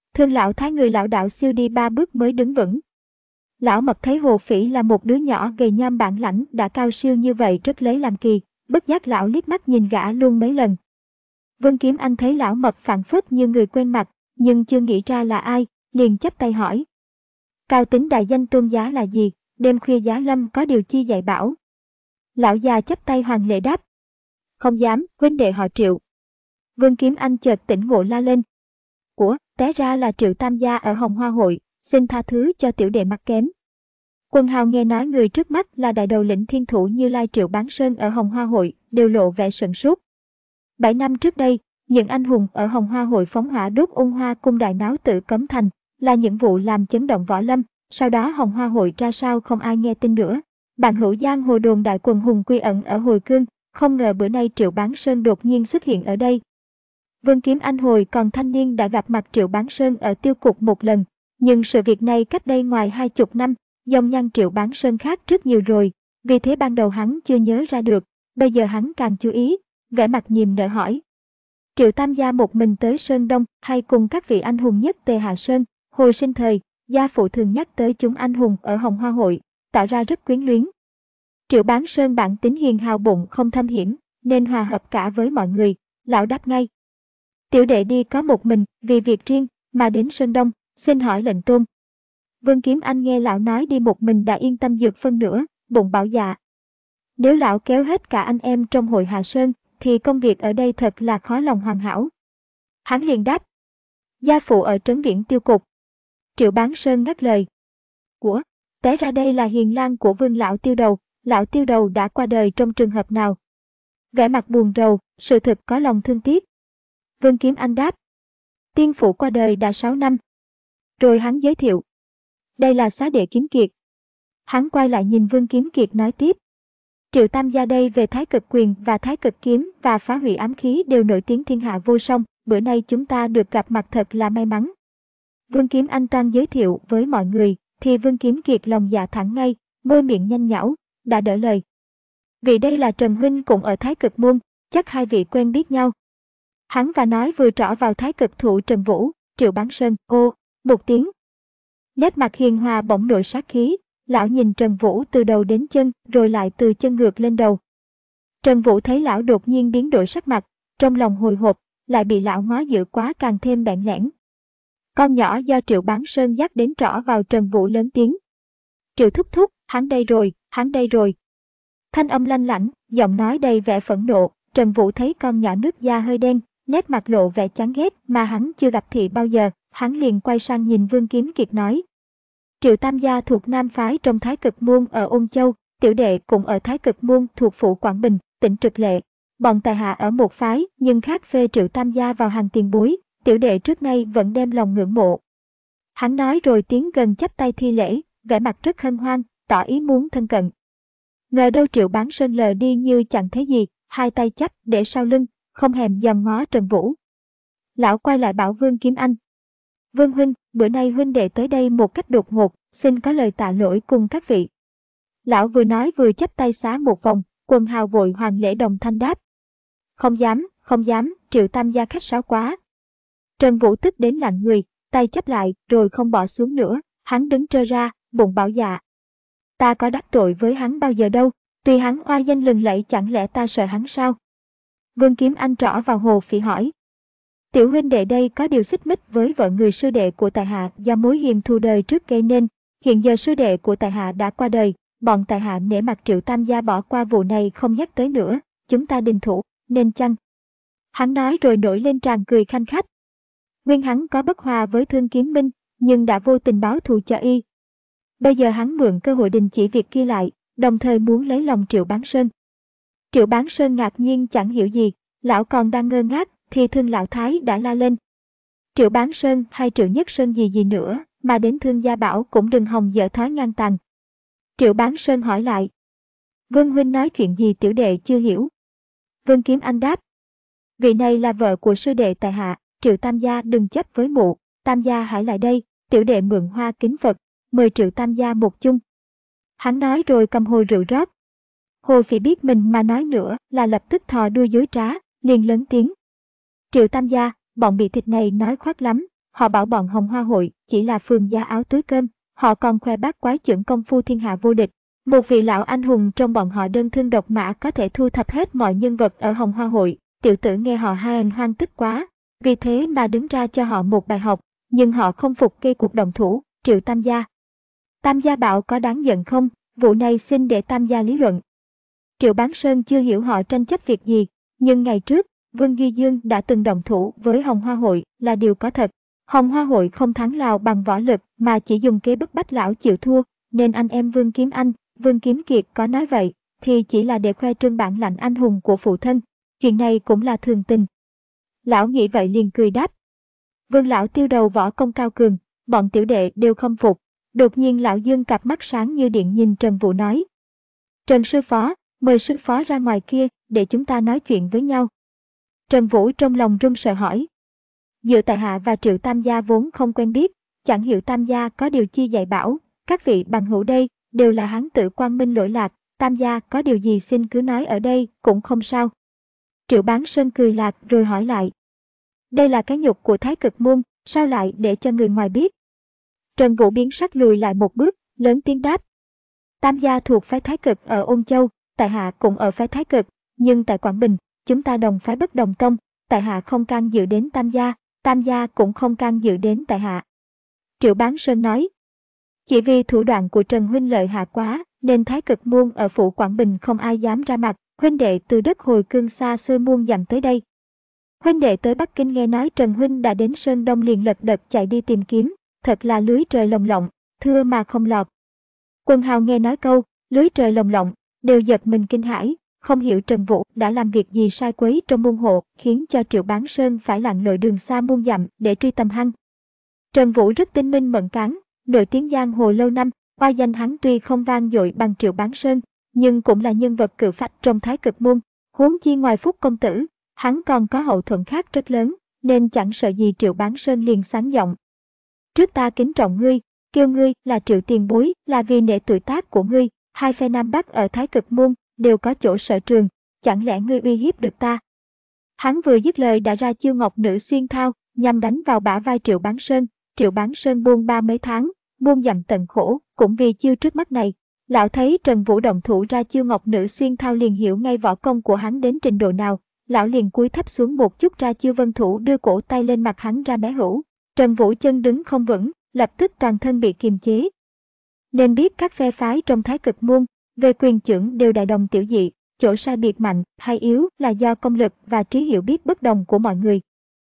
Thương lão thái người lão đạo siêu đi ba bước mới đứng vững. Lão Mập thấy Hồ Phỉ là một đứa nhỏ gầy nhom bản lãnh đã cao siêu như vậy rất lấy làm kỳ, bất giác lão liếc mắt nhìn gã luôn mấy lần. Vương Kiếm Anh thấy lão Mập phảng phất như người quen mặt, nhưng chưa nghĩ ra là ai, liền chắp tay hỏi. Cao tính đại danh tôn giá là gì, đêm khuya giá lâm có điều chi dạy bảo? Lão già chắp tay hoàng lễ đáp. Không dám, huynh đệ họ Triệu. Vương Kiếm Anh chợt tỉnh ngộ la lên. Của, té ra là Triệu Tam gia ở Hồng Hoa hội, xin tha thứ cho tiểu đệ mặt kém. Quân hào nghe nói người trước mắt là đại đầu lĩnh thiên thủ Như Lai Triệu Bán Sơn ở Hồng Hoa hội, đều lộ vẻ sửng sốt. Bảy năm trước đây, những anh hùng ở Hồng Hoa hội phóng hỏa đốt ung hoa cung đại náo tự Cấm Thành, là những vụ làm chấn động võ lâm, sau đó Hồng Hoa hội ra sao không ai nghe tin nữa. Bạn hữu giang hồ đồn đại quần hùng quy ẩn ở Hồi Cương, không ngờ bữa nay Triệu Bán Sơn đột nhiên xuất hiện ở đây. Vương Kiếm Anh hồi còn thanh niên đã gặp mặt Triệu Bán Sơn ở tiêu cục một lần, nhưng sự việc này cách đây ngoài hai chục năm, dòng nhăn Triệu Bán Sơn khác rất nhiều rồi, vì thế ban đầu hắn chưa nhớ ra được, bây giờ hắn càng chú ý, vẻ mặt niềm nở hỏi. Triệu Tam gia một mình tới Sơn Đông hay cùng các vị anh hùng nhất Tề Hạ Sơn, hồi sinh thời, gia phụ thường nhắc tới chúng anh hùng ở Hồng Hoa hội, tỏ ra rất quyến luyến. Triệu Bán Sơn bản tính hiền hào bụng không thâm hiểm, nên hòa hợp cả với mọi người, lão đáp ngay. Tiểu đệ đi có một mình, vì việc riêng, mà đến Sơn Đông, xin hỏi lệnh tôn. Vương Kiếm Anh nghe lão nói đi một mình đã yên tâm dược phân nửa, bụng bảo dạ. Nếu lão kéo hết cả anh em trong hội Hạ Sơn, thì công việc ở đây thật là khó lòng hoàn hảo. Hắn liền đáp. Gia phụ ở trấn viễn tiêu cục. Triệu Bán Sơn ngắt lời. Của, té ra đây là hiền lang của Vương lão tiêu đầu, lão tiêu đầu đã qua đời trong trường hợp nào? Vẻ mặt buồn rầu, sự thực có lòng thương tiếc. Vương Kiếm Anh đáp. Tiên phụ qua đời đã sáu năm. Rồi hắn giới thiệu. Đây là xá đệ Kiếm Kiệt. Hắn quay lại nhìn Vương Kiếm Kiệt nói tiếp. Triệu Tam gia đây về Thái Cực Quyền và Thái Cực Kiếm và phá hủy ám khí đều nổi tiếng thiên hạ vô song, bữa nay chúng ta được gặp mặt thật là may mắn. Vương Kiếm Anh đang giới thiệu với mọi người, thì Vương Kiếm Kiệt lòng dạ thẳng ngay, môi miệng nhanh nhảu, đã đỡ lời. Vì đây là Trần huynh cũng ở Thái Cực môn, chắc hai vị quen biết nhau. Hắn và nói vừa trỏ vào Thái Cực thủ Trần Vũ, Triệu Bán Sơn, ô, một tiếng. Nét mặt hiền hòa bỗng nổi sát khí, lão nhìn Trần Vũ từ đầu đến chân, rồi lại từ chân ngược lên đầu. Trần Vũ thấy lão đột nhiên biến đổi sắc mặt, trong lòng hồi hộp, lại bị lão ngó dữ quá càng thêm bẽn lẽn. Con nhỏ do Triệu Bán Sơn dắt đến trỏ vào Trần Vũ lớn tiếng. Triệu thúc thúc, hắn đây rồi, hắn đây rồi. Thanh âm lanh lảnh, giọng nói đầy vẻ phẫn nộ, Trần Vũ thấy con nhỏ nước da hơi đen, nét mặt lộ vẻ chán ghét mà hắn chưa gặp thị bao giờ, hắn liền quay sang nhìn Vương Kiếm Kiệt nói. Triệu Tam gia thuộc Nam phái trong Thái Cực môn ở Ôn Châu, tiểu đệ cũng ở Thái Cực môn thuộc phủ Quảng Bình, tỉnh Trực Lệ. Bọn tài hạ ở một phái nhưng khác phê Triệu Tam gia vào hàng tiền bối, tiểu đệ trước nay vẫn đem lòng ngưỡng mộ. Hắn nói rồi tiến gần chắp tay thi lễ, vẻ mặt rất hân hoan, tỏ ý muốn thân cận. Ngờ đâu Triệu Bán Sơn lờ đi như chẳng thấy gì, hai tay chắp để sau lưng, không hèm dòm ngó Trần Vũ. Lão quay lại bảo Vương Kiếm Anh. Vương huynh, bữa nay huynh đệ tới đây một cách đột ngột, xin có lời tạ lỗi cùng các vị. Lão vừa nói vừa chắp tay xá một vòng, quần hào vội hoàng lễ đồng thanh đáp. Không dám, không dám, Triệu Tam gia khách sáo quá. Trần Vũ tức đến lạnh người, tay chắp lại rồi không bỏ xuống nữa, hắn đứng trơ ra, bụng bảo dạ. Ta có đắc tội với hắn bao giờ đâu, tuy hắn oai danh lừng lẫy chẳng lẽ ta sợ hắn sao? Vương Kiếm Anh trỏ vào Hồ Phỉ hỏi. Tiểu huynh đệ đây có điều xích mích với vợ người sư đệ của tại hạ do mối hiềm thù đời trước gây nên, hiện giờ sư đệ của tại hạ đã qua đời, bọn tại hạ nể mặt Triệu Tam gia bỏ qua vụ này không nhắc tới nữa, chúng ta đình thủ, nên chăng? Hắn nói rồi nổi lên tràng cười khanh khách. Nguyên hắn có bất hòa với Thương Kiếm Minh, nhưng đã vô tình báo thù cho y. Bây giờ hắn mượn cơ hội đình chỉ việc kia lại, đồng thời muốn lấy lòng Triệu Bán Sơn. Triệu Bán Sơn ngạc nhiên chẳng hiểu gì, lão còn đang ngơ ngác, thì Thương lão thái đã la lên. Triệu Bán Sơn hay Triệu Nhất Sơn gì gì nữa, mà đến Thương gia bảo cũng đừng hòng dở thói ngang tàn. Triệu Bán Sơn hỏi lại. Vương huynh nói chuyện gì tiểu đệ chưa hiểu. Vương Kiếm Anh đáp. Vị này là vợ của sư đệ tại hạ, Triệu Tam gia đừng chấp với mụ, Tam gia hãy lại đây, tiểu đệ mượn hoa kính Phật, mời Triệu Tam gia một chung. Hắn nói rồi cầm hồ rượu rót. Hồ Phỉ biết mình mà nói nữa là lập tức thò đuôi dối trá, liền lớn tiếng. Triệu Tam gia, bọn bị thịt này nói khoác lắm, Họ bảo bọn Hồng Hoa hội chỉ là phường gia áo túi cơm, họ còn khoe bác quái chưởng công phu thiên hạ vô địch. Một vị lão anh hùng trong bọn họ đơn thương độc mã có thể thu thập hết mọi nhân vật ở Hồng Hoa hội. Tiểu tử nghe họ hai hoang tức quá, vì thế mà đứng ra cho họ một bài học, nhưng họ không phục gây cuộc động thủ. Triệu Tam gia. Tam gia bảo có đáng giận không? Vụ này xin để Tam gia lý luận. Triệu Bán Sơn chưa hiểu họ tranh chấp việc gì, nhưng ngày trước, Vương Duy Dương đã từng động thủ với Hồng Hoa hội là điều có thật. Hồng Hoa hội không thắng Lào bằng võ lực mà chỉ dùng kế bức bách lão chịu thua, nên anh em Vương Kiếm Anh, Vương Kiếm Kiệt có nói vậy thì chỉ là để khoe trương bản lãnh anh hùng của phụ thân. Chuyện này cũng là thường tình. Lão nghĩ vậy liền cười đáp. Vương lão tiêu đầu võ công cao cường, bọn tiểu đệ đều khâm phục. Đột nhiên lão Dương cặp mắt sáng như điện nhìn Trần Vũ nói. Trần sư phó, mời sư phó ra ngoài kia để chúng ta nói chuyện với nhau. Trần Vũ trong lòng run sợ hỏi. Giữa tại hạ và Triệu Tam gia vốn không quen biết, chẳng hiểu Tam gia có điều chi dạy bảo, các vị bằng hữu đây đều là hán tử quang minh lỗi lạc, Tam gia có điều gì xin cứ nói ở đây cũng không sao. Triệu Bán Sơn cười lạc rồi hỏi lại. Đây là cái nhục của Thái Cực môn, sao lại để cho người ngoài biết? Trần Vũ biến sắc lùi lại một bước, lớn tiếng đáp. Tam gia thuộc phái Thái Cực ở Ôn Châu, tại hạ cũng ở phái Thái Cực, nhưng tại Quảng Bình, chúng ta đồng phái bất đồng tông, tại hạ không can dự đến Tam gia, Tam gia cũng không can dự đến tại hạ. Triệu Bán Sơn nói. Chỉ vì thủ đoạn của Trần huynh lợi hại quá, nên Thái Cực môn ở phủ Quảng Bình không ai dám ra mặt, huynh đệ từ đất hồi cương xa xôi muôn dặm tới đây. Huynh đệ tới Bắc Kinh nghe nói Trần huynh đã đến Sơn Đông liền lật đật chạy đi tìm kiếm, thật là lưới trời lồng lộng, thưa mà không lọt. Quân hào nghe nói câu, lưới trời lồng lộng, đều giật mình kinh hãi, không hiểu Trần Vũ đã làm việc gì sai quấy trong môn hộ, khiến cho Triệu Bán Sơn phải lặn lội đường xa muôn dặm để truy tầm hắn. Trần Vũ rất tinh minh mẫn cán, nổi tiếng giang hồ lâu năm, oai danh hắn tuy không vang dội bằng Triệu Bán Sơn, nhưng cũng là nhân vật cự phách trong Thái Cực môn, huống chi ngoài Phúc công tử, hắn còn có hậu thuẫn khác rất lớn, nên chẳng sợ gì Triệu Bán Sơn liền sáng giọng. Trước ta kính trọng ngươi, kêu ngươi là Triệu tiền bối là vì nể tuổi tác của ngươi, hai phe Nam Bắc ở Thái Cực môn đều có chỗ sở trường, chẳng lẽ ngươi uy hiếp được ta? Hắn vừa dứt lời đã ra chiêu ngọc nữ xuyên thao, nhằm đánh vào bả vai Triệu Bán Sơn. Triệu Bán Sơn buông ba mấy tháng, muôn dặm tận khổ, cũng vì chiêu trước mắt này. Lão thấy Trần Vũ động thủ ra chiêu ngọc nữ xuyên thao liền hiểu ngay võ công của hắn đến trình độ nào. Lão liền cúi thấp xuống một chút ra chiêu vân thủ đưa cổ tay lên mặt hắn ra bé hữu. Trần Vũ chân đứng không vững, lập tức toàn thân bị kiềm chế. Nên biết các phe phái trong Thái Cực môn, về quyền chưởng đều đại đồng tiểu dị, chỗ sai biệt mạnh hay yếu là do công lực và trí hiểu biết bất đồng của mọi người.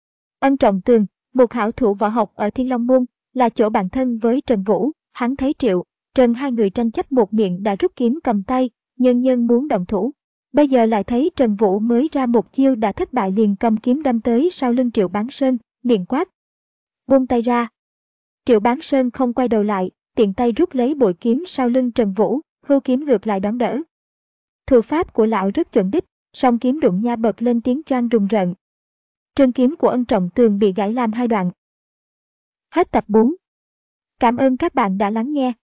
Ân Trọng Tường, một hảo thủ võ học ở Thiên Long môn, là chỗ bạn thân với Trần Vũ, hắn thấy Triệu, Trần hai người tranh chấp một miệng đã rút kiếm cầm tay, nhân nhân muốn động thủ. Bây giờ lại thấy Trần Vũ mới ra một chiêu đã thất bại liền cầm kiếm đâm tới sau lưng Triệu Bán Sơn, miệng quát. Buông tay ra. Triệu Bán Sơn không quay đầu lại, tiện tay rút lấy bội kiếm sau lưng Trần Vũ, hưu kiếm ngược lại đón đỡ. Thủ pháp của lão rất chuẩn đích, song kiếm đụng nha bật lên tiếng choang rùng rợn. Trường kiếm của Ân Trọng Tường bị gãy làm hai đoạn. Hết tập bốn. Cảm ơn các bạn đã lắng nghe.